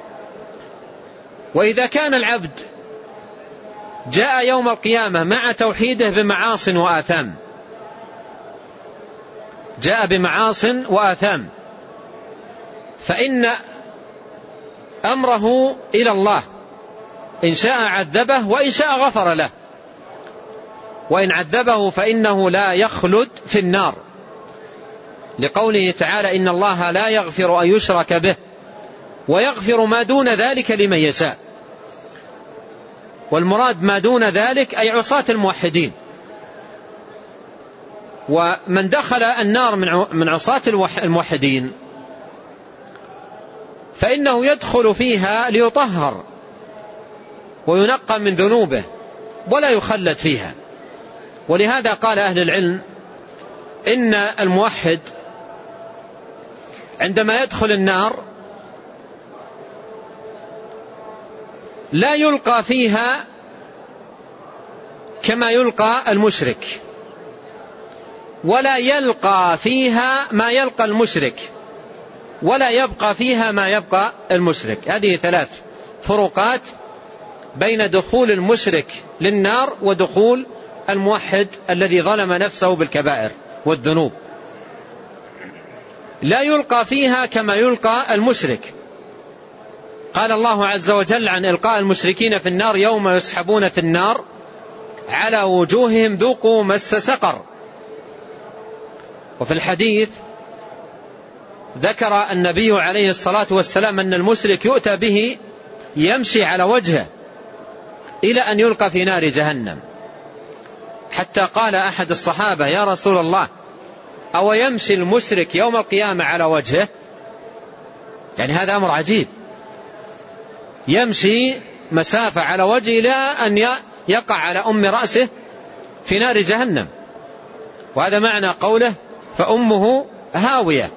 وإذا كان العبد جاء يوم القيامة مع توحيده بمعاص وآثام، جاء بمعاص وآثام، فإن أمره إلى الله، إن شاء عذبه وإن شاء غفر له. وإن عذبه فإنه لا يخلد في النار، لقوله تعالى: إن الله لا يغفر أن يشرك به ويغفر ما دون ذلك لمن يشاء. والمراد ما دون ذلك أي عصاة الموحدين. ومن دخل النار من عصاة الموحدين فإنه يدخل فيها ليطهر وينقى من ذنوبه ولا يخلد فيها. ولهذا قال أهل العلم إن الموحد عندما يدخل النار لا يلقى فيها كما يلقى المشرك، ولا يلقى فيها ما يلقى المشرك، ولا يبقى فيها ما يبقى المشرك. هذه ثلاث فروقات بين دخول المشرك للنار ودخول الموحد الذي ظلم نفسه بالكبائر والذنوب. لا يلقى فيها كما يلقى المشرك. قال الله عز وجل عن إلقاء المشركين في النار: يوم يسحبون في النار على وجوههم ذوقوا مس سقر. وفي الحديث ذكر النبي عليه الصلاة والسلام أن المشرك يؤتى به يمشي على وجهه إلى أن يلقى في نار جهنم، حتى قال أحد الصحابة: يا رسول الله، أو يمشي المشرك يوم القيامة على وجهه؟ يعني هذا أمر عجيب، يمشي مسافة على وجهه إلى أن يقع على أم رأسه في نار جهنم. وهذا معنى قوله: فأمه هاوية.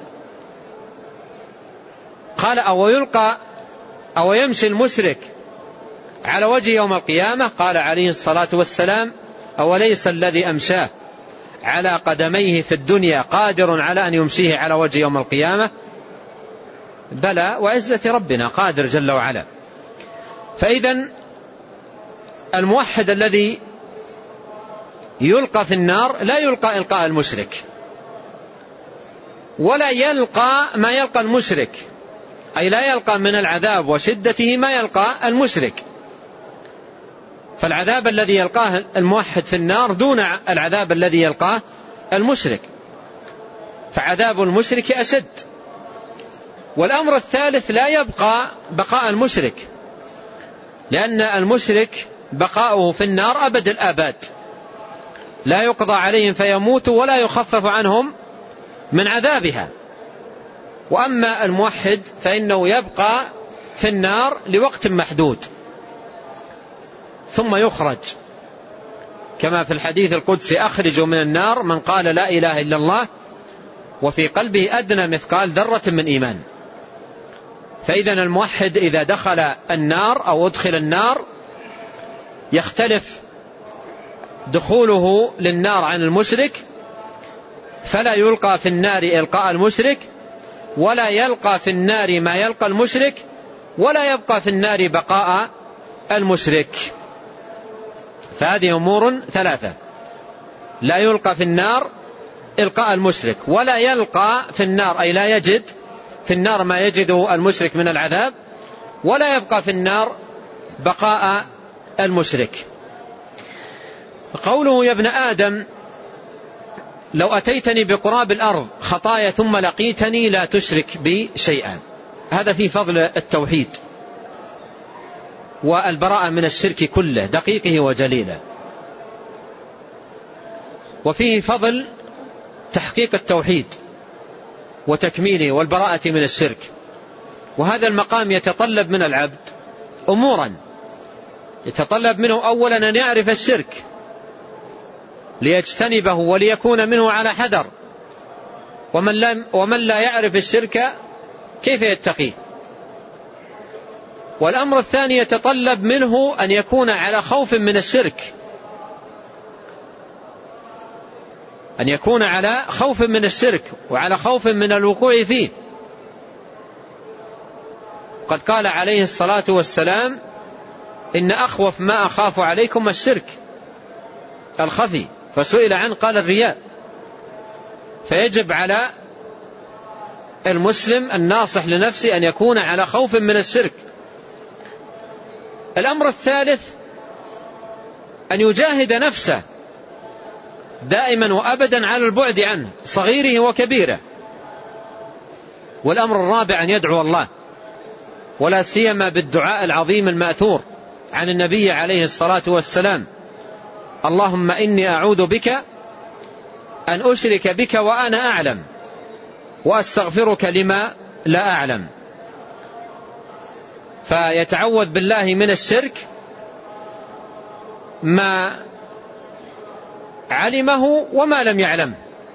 قال: أو يلقى أو يمشي المشرك على وجه يوم القيامة؟ قال عليه الصلاة والسلام: أوليس الذي أمشاه على قدميه في الدنيا قادر على أن يمشيه على وجه يوم القيامة؟ بلى وعزة ربنا قادر جل وعلا. فإذن الموحد الذي يلقى في النار لا يلقى إلقاء المشرك، ولا يلقى ما يلقى المشرك، أي لا يلقى من العذاب وشدته ما يلقى المشرك. فالعذاب الذي يلقاه الموحد في النار دون العذاب الذي يلقاه المشرك، فعذاب المشرك أشد. والأمر الثالث: لا يبقى بقاء المشرك، لأن المشرك بقاؤه في النار أبد الآباد، لا يقضى عليهم فيموتوا ولا يخفف عنهم من عذابها. وأما الموحد فإنه يبقى في النار لوقت محدود ثم يخرج، كما في الحديث القدسي: أخرجوا من النار من قال لا إله إلا الله وفي قلبه أدنى مثقال ذرة من إيمان. فإذا الموحد إذا دخل النار أو أدخل النار يختلف دخوله للنار عن المشرك، فلا يلقى في النار إلقاء المشرك، ولا يلقى في النار ما يلقى المشرك، ولا يبقى في النار بقاء المشرك. فهذه أمور ثلاثة: لا يلقى في النار إلقاء المشرك، ولا يلقى في النار أي لا يجد في النار ما يجده المشرك من العذاب، ولا يبقى في النار بقاء المشرك. قوله: يا ابن آدم لو أتيتني بقراب الأرض خطايا ثم لقيتني لا تشرك بي شيئا، هذا في فضل التوحيد والبراءة من الشرك كله دقيقه وجليله، وفيه فضل تحقيق التوحيد وتكميله والبراءة من الشرك. وهذا المقام يتطلب من العبد أمورا، يتطلب منه أولا أن يعرف الشرك ليجتنبه وليكون منه على حذر، ومن, لم ومن لا يعرف الشرك كيف يتقيه. والأمر الثاني يتطلب منه أن يكون على خوف من الشرك، أن يكون على خوف من الشرك وعلى خوف من الوقوع فيه. قد قال عليه الصلاة والسلام: إن أخوف ما أخاف عليكم الشرك الخفي، فسئل عنه قال الرياء. فيجب على المسلم الناصح لنفسه أن يكون على خوف من الشرك. الأمر الثالث أن يجاهد نفسه دائما وأبدا على البعد عنه صغيره وكبيره. والأمر الرابع أن يدعو الله، ولا سيما بالدعاء العظيم المأثور عن النبي عليه الصلاة والسلام: اللهم إني أعوذ بك أن أشرك بك وأنا أعلم، وأستغفرك لما لا أعلم. فيتعوذ بالله من الشرك ما علمه وما لم يعلم،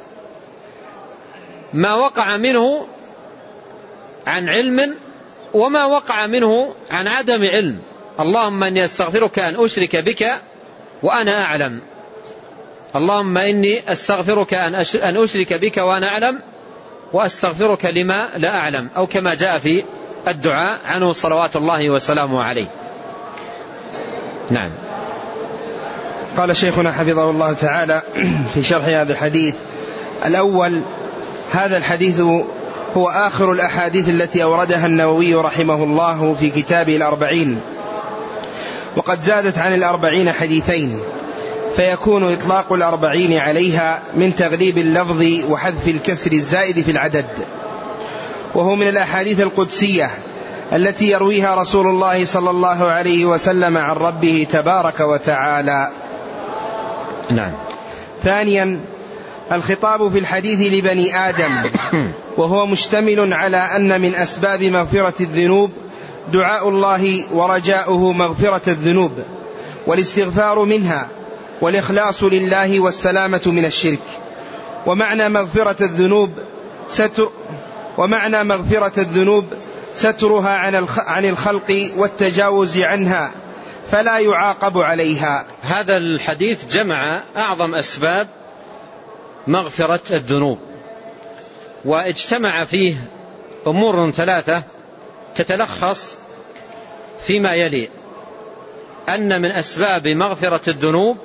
ما وقع منه عن علم وما وقع منه عن عدم علم. اللهم إني أستغفرك أن أشرك بك وأنا أعلم، اللهم إني أستغفرك أن أشرك بك وأنا أعلم، وأستغفرك لما لا أعلم، أو كما جاء في الدعاء عنه صلوات الله وسلامه عليه. نعم. قال شيخنا حفظه الله تعالى في شرح هذا الحديث: الأول، هذا الحديث هو آخر الأحاديث التي أوردها النووي رحمه الله في كتابه الأربعين، وقد زادت عن الأربعين حديثين، فيكون إطلاق الأربعين عليها من تغليب اللفظ وحذف الكسر الزائد في العدد، وهو من الأحاديث القدسية التي يرويها رسول الله صلى الله عليه وسلم عن ربه تبارك وتعالى. نعم. ثانيا، الخطاب في الحديث لبني آدم، وهو مشتمل على أن من أسباب مغفرة الذنوب دعاء الله ورجاؤه مغفرة الذنوب والاستغفار منها والإخلاص لله والسلامة من الشرك. ومعنى مغفرة الذنوب ستر ومعنى مغفرة الذنوب سترها عن الخلق والتجاوز عنها فلا يعاقب عليها. هذا الحديث جمع أعظم أسباب مغفرة الذنوب، واجتمع فيه أمور ثلاثة تتلخص فيما يلي: أن من أسباب مغفرة الذنوب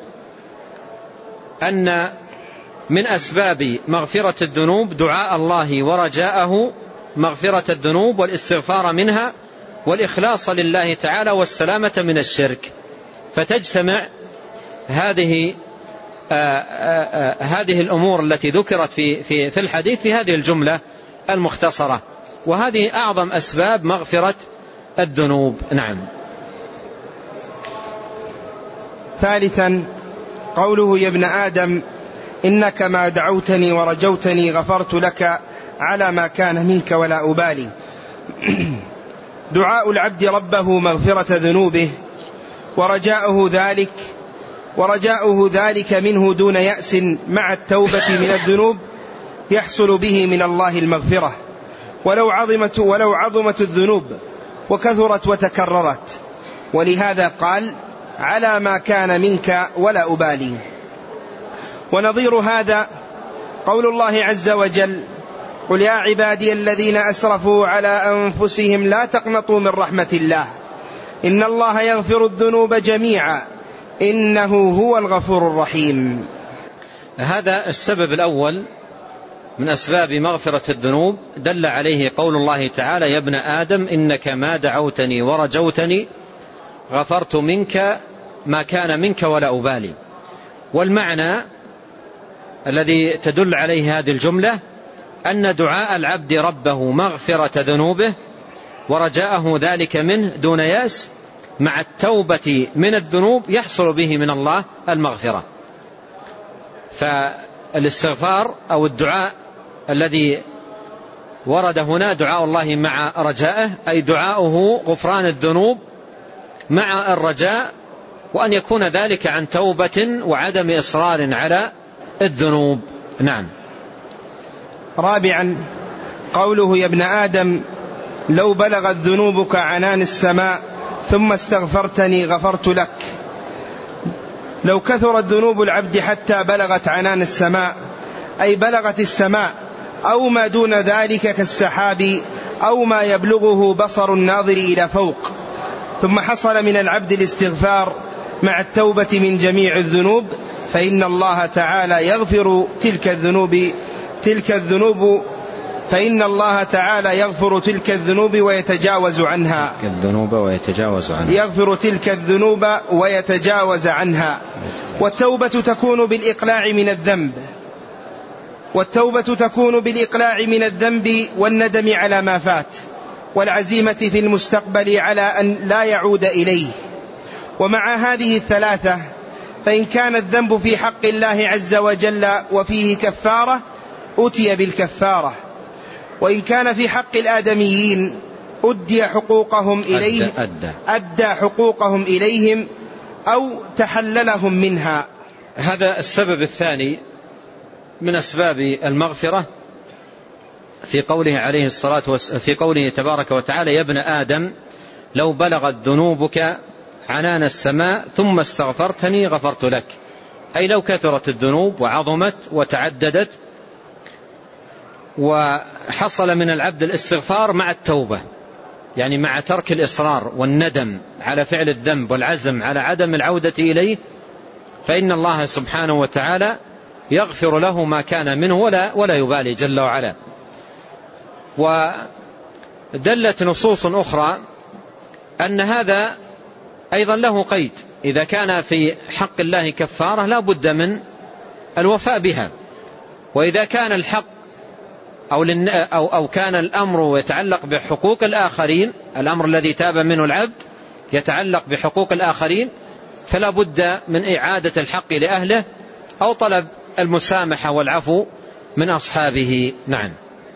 أن من أسباب مغفرة الذنوب دعاء الله ورجاءه مغفرة الذنوب والاستغفار منها والإخلاص لله تعالى والسلامة من الشرك. فتجتمع هذه آآ آآ هذه الأمور التي ذكرت في, في, في الحديث في هذه الجملة المختصرة، وهذه أعظم أسباب مغفرة الذنوب. نعم. ثالثا، قوله يا ابن آدم إنك ما دعوتني ورجوتني غفرت لك على ما كان منك ولا أبالي. دعاء العبد ربه مغفرة ذنوبه ورجاؤه ذلك ورجاؤه ذلك منه دون يأس مع التوبة من الذنوب يحصل به من الله المغفرة، ولو عظمت, ولو عظمت الذنوب وكثرت وتكررت. ولهذا قال على ما كان منك ولا أبالي. ونظير هذا قول الله عز وجل قل يا عبادي الذين أسرفوا على أنفسهم لا تقنطوا من رحمة الله إن الله يغفر الذنوب جميعا إنه هو الغفور الرحيم. هذا السبب الأول من أسباب مغفرة الذنوب دل عليه قول الله تعالى يا ابن آدم إنك ما دعوتني ورجوتني غفرت منك ما كان منك ولا أبالي. والمعنى الذي تدل عليه هذه الجملة أن دعاء العبد ربه مغفرة ذنوبه ورجاءه ذلك منه دون يأس مع التوبة من الذنوب يحصل به من الله المغفرة. فالاستغفار أو الدعاء الذي ورد هنا دعاء الله مع رجائه، أي دعاؤه غفران الذنوب مع الرجاء، وأن يكون ذلك عن توبة وعدم إصرار على الذنوب. نعم. رابعا قوله يا ابن آدم لو بلغت ذنوبك عنان السماء ثم استغفرتني غفرت لك. لو كثرت ذنوب العبد حتى بلغت عنان السماء أي بلغت السماء أو ما دون ذلك كالسحاب أو ما يبلغه بصر الناظر إلى فوق، ثم حصل من العبد الاستغفار مع التوبة من جميع الذنوب فإن الله تعالى يغفر تلك الذنوب تلك الذنوب فإن الله تعالى يغفر تلك الذنوب ويتجاوز عنها الذنوب ويتجاوز عنها يغفر تلك الذنوب ويتجاوز عنها. والتوبة تكون بالإقلاع من الذنب والتوبة تكون بالإقلاع من الذنب والندم على ما فات والعزيمة في المستقبل على أن لا يعود إليه. ومع هذه الثلاثة فإن كان الذنب في حق الله عز وجل وفيه كفارة أتي بالكفارة، وإن كان في حق الآدميين أدي حقوقهم إليه أدى, أدى حقوقهم إليهم أو تحللهم منها. هذا السبب الثاني من أسباب المغفرة في قوله عليه الصلاة والسلام في قوله تبارك وتعالى يا ابن آدم لو بلغت ذنوبك عنان السماء ثم استغفرتني غفرت لك، أي لو كثرت الذنوب وعظمت وتعددت وحصل من العبد الاستغفار مع التوبة، يعني مع ترك الإصرار والندم على فعل الذنب والعزم على عدم العودة إليه، فإن الله سبحانه وتعالى يغفر له ما كان منه ولا, ولا يبالي جل وعلا. ودلت نصوص أخرى أن هذا أيضا له قيد، إذا كان في حق الله كفارة لا بد من الوفاء بها، وإذا كان الحق أو, أو, أو كان الأمر يتعلق بحقوق الآخرين، الأمر الذي تاب منه العبد يتعلق بحقوق الآخرين، فلا بد من إعادة الحق لأهله أو طلب المسامحة والعفو من أصحابه. نعم.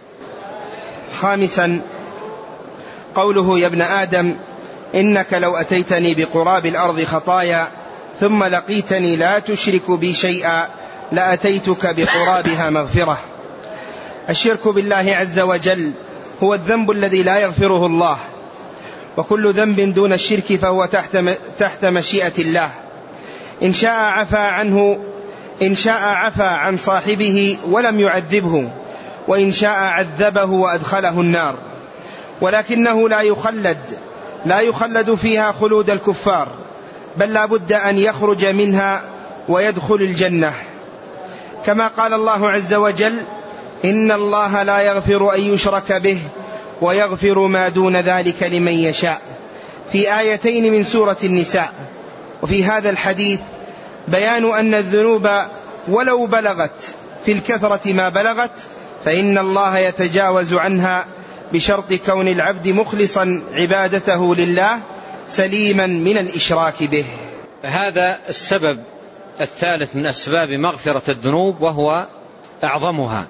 خامسا قوله يا ابن آدم إنك لو أتيتني بقراب الأرض خطايا ثم لقيتني لا تشرك بي شيئا لأتيتك بقرابها مغفرة. الشرك بالله عز وجل هو الذنب الذي لا يغفره الله، وكل ذنب دون الشرك فهو تحت, تحت مشيئة الله، إن شاء عفا عنه إن شاء عفا عن صاحبه ولم يعذبه، وإن شاء عذبه وأدخله النار، ولكنه لا يخلد لا يخلد فيها خلود الكفار، بل لا بد أن يخرج منها ويدخل الجنة، كما قال الله عز وجل إن الله لا يغفر أن يشرك به ويغفر ما دون ذلك لمن يشاء، في آيتين من سورة النساء. وفي هذا الحديث بيان أن الذنوب ولو بلغت في الكثرة ما بلغت فإن الله يتجاوز عنها بشرط كون العبد مخلصا عبادته لله سليما من الإشراك به. هذا السبب الثالث من أسباب مغفرة الذنوب وهو أعظمها،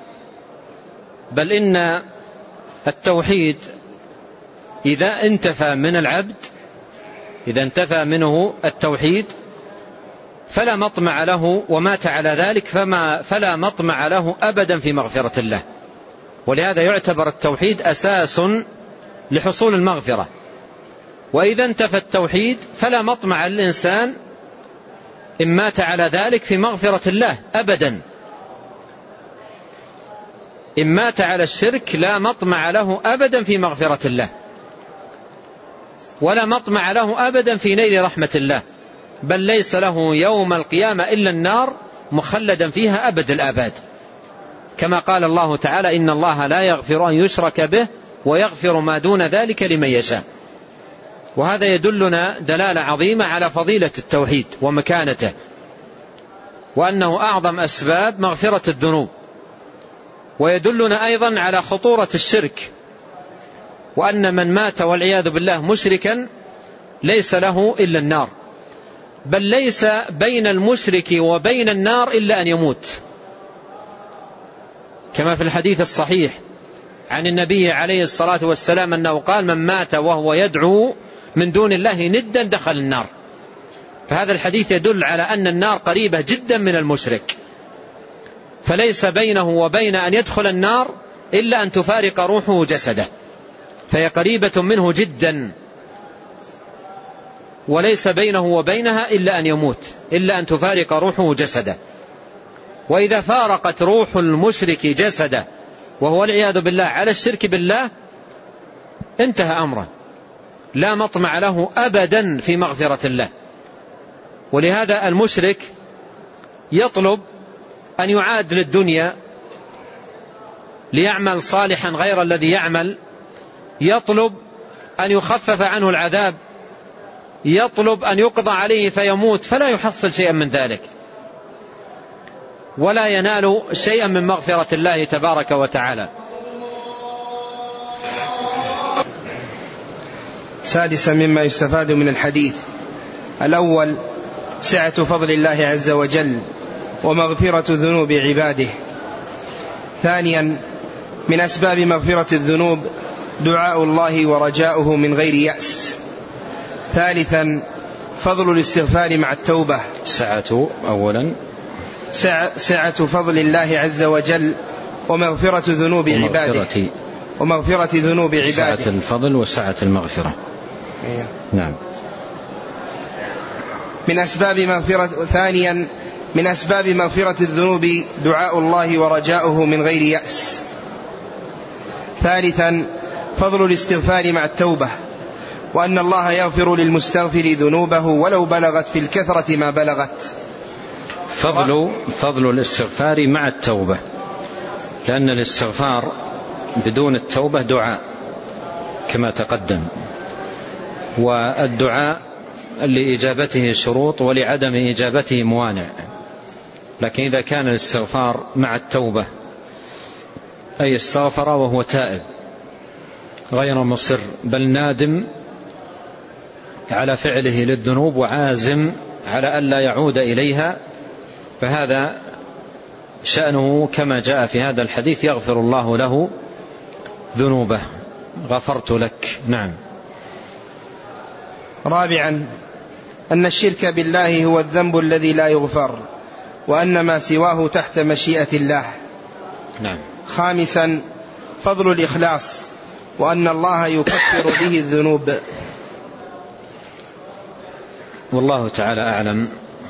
بل إن التوحيد إذا انتفى من العبد إذا انتفى منه التوحيد فلا مطمع له، ومات على ذلك فما فلا مطمع له أبدا في مغفرة الله. ولهذا يعتبر التوحيد أساس لحصول المغفرة، وإذا انتفى التوحيد فلا مطمع للإنسان إن مات على ذلك في مغفرة الله أبدا. إن مات على الشرك لا مطمع له أبدا في مغفرة الله، ولا مطمع له أبدا في نيل رحمة الله، بل ليس له يوم القيامة إلا النار مخلدا فيها أبد الآباد، كما قال الله تعالى: إن الله لا يغفر أن يشرك به ويغفر ما دون ذلك لمن يشاء. وهذا يدلنا دلالة عظيمة على فضيلة التوحيد ومكانته، وأنه أعظم أسباب مغفرة الذنوب، ويدلنا أيضا على خطورة الشرك، وأن من مات والعياذ بالله مشركا ليس له إلا النار، بل ليس بين المشرك وبين النار إلا أن يموت، كما في الحديث الصحيح عن النبي عليه الصلاة والسلام أنه قال: من مات وهو يدعو من دون الله ندا دخل النار. فهذا الحديث يدل على أن النار قريبة جدا من المشرك، فليس بينه وبين أن يدخل النار إلا أن تفارق روحه جسده، فهي قريبة منه جدا، وليس بينه وبينها إلا أن يموت، إلا أن تفارق روحه جسده. وإذا فارقت روح المشرك جسده وهو العياذ بالله على الشرك بالله انتهى أمره، لا مطمع له أبدا في مغفرة الله. ولهذا المشرك يطلب أن يعاد للدنيا ليعمل صالحا غير الذي يعمل، يطلب أن يخفف عنه العذاب، يطلب أن يقضى عليه فيموت، فلا يحصل شيئا من ذلك، ولا ينال شيئا من مغفرة الله تبارك وتعالى. سادسا مما يستفاد من الحديث: الأول سعة فضل الله عز وجل ومغفرة ذنوب عباده. ثانيا من أسباب مغفرة الذنوب دعاء الله ورجاؤه من غير يأس. ثالثا فضل الاستغفار مع التوبة. سعة أولا سعة, سعة فضل الله عز وجل ومغفرة ذنوب عباده ومغفرة ذنوب عباده. سعة الفضل وسعة المغفرة. إيه. نعم. من أسباب مغفرة ثانيا من أسباب مغفرة الذنوب دعاء الله ورجاؤه من غير يأس. ثالثا فضل الاستغفار مع التوبة، وأن الله يغفر للمستغفر ذنوبه ولو بلغت في الكثرة ما بلغت. فضل, فضل الاستغفار مع التوبة، لأن الاستغفار بدون التوبة دعاء كما تقدم، والدعاء لإجابته شروط ولعدم إجابته موانع، لكن إذا كان الاستغفار مع التوبة أي استغفر وهو تائب غير مصر بل نادم على فعله للذنوب وعازم على ألا يعود إليها، فهذا شأنه كما جاء في هذا الحديث: يغفر الله له ذنوبه، غفرت لك. نعم. رابعا أن الشرك بالله هو الذنب الذي لا يغفر، وأن ما سواه تحت مشيئة الله. نعم. خامسا فضل الإخلاص، وأن الله يكفر به الذنوب. والله تعالى أعلم.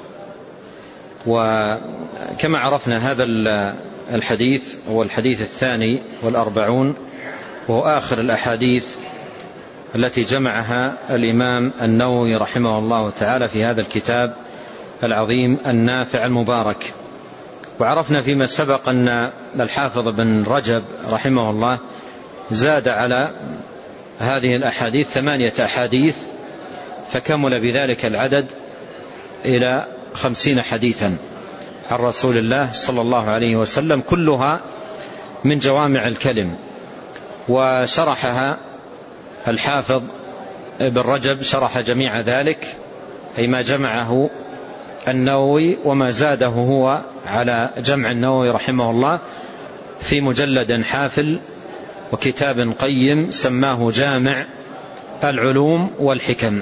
وكما عرفنا هذا الحديث هو الحديث الثاني والأربعون، وهو آخر الأحاديث التي جمعها الإمام النووي رحمه الله تعالى في هذا الكتاب العظيم النافع المبارك. وعرفنا فيما سبق أن الحافظ بن رجب رحمه الله زاد على هذه الأحاديث ثمانية أحاديث، فكمل بذلك العدد إلى خمسين حديثا عن رسول الله صلى الله عليه وسلم، كلها من جوامع الكلم. وشرحها الحافظ ابن رجب، شرح جميع ذلك أي ما جمعه النووي وما زاده هو على جمع النووي رحمه الله في مجلد حافل وكتاب قيم سماه جامع العلوم والحكم.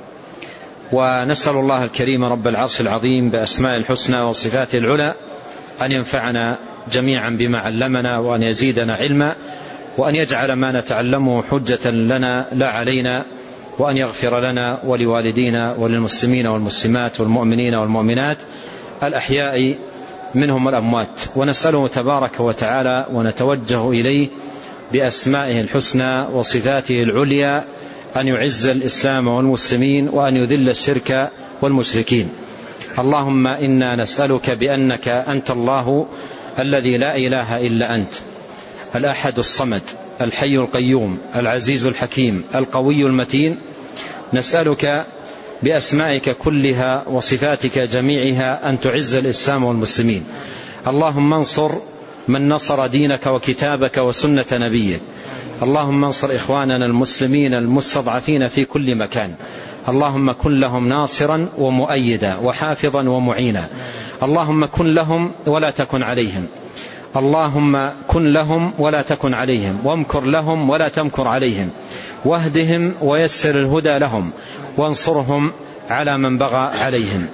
ونسأل الله الكريم رب العرش العظيم بأسماء الحسنى وصفاته العلى أن ينفعنا جميعا بما علمنا، وأن يزيدنا علما، وأن يجعل ما نتعلمه حجة لنا لا علينا، وأن يغفر لنا ولوالدينا وللمسلمين والمسلمات والمؤمنين والمؤمنات الأحياء منهم الأموات. ونسأله تبارك وتعالى ونتوجه إليه بأسمائه الحسنى وصفاته العليا أن يعز الإسلام والمسلمين وأن يذل الشرك والمشركين. اللهم إنا نسألك بأنك أنت الله الذي لا إله إلا أنت، الأحد الصمد، الحي القيوم، العزيز الحكيم، القوي المتين. نسألك بأسمائك كلها وصفاتك جميعها أن تعز الإسلام والمسلمين. اللهم انصر من نصر دينك وكتابك وسنة نبيك. اللهم انصر إخواننا المسلمين المستضعفين في كل مكان. اللهم كن لهم ناصرا ومؤيدا وحافظا ومعينا. اللهم كن لهم ولا تكن عليهم. اللهم كن لهم ولا تكن عليهم، وامكر لهم ولا تمكر عليهم، واهدهم ويسر الهدى لهم، وانصرهم على من بغى عليهم.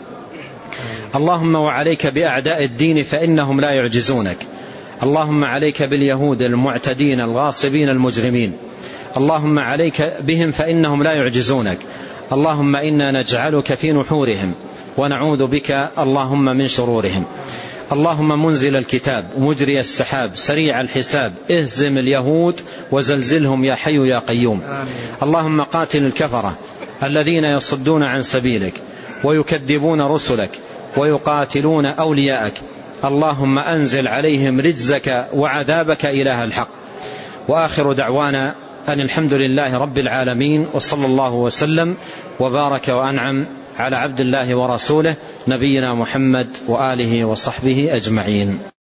اللهم وعليك بأعداء الدين فإنهم لا يعجزونك. اللهم عليك باليهود المعتدين الغاصبين المجرمين. اللهم عليك بهم فإنهم لا يعجزونك. اللهم إنا نجعلك في نحورهم ونعوذ بك اللهم من شرورهم. اللهم منزل الكتاب ومجري السحاب سريع الحساب اهزم اليهود وزلزلهم يا حي يا قيوم. اللهم قاتل الكفرة الذين يصدون عن سبيلك ويكذبون رسلك ويقاتلون أولياءك. اللهم أنزل عليهم رجزك وعذابك إله الحق. وآخر دعوانا أن الحمد لله رب العالمين، وصلى الله وسلم وبارك وأنعم على عبد الله ورسوله نبينا محمد وآله وصحبه أجمعين.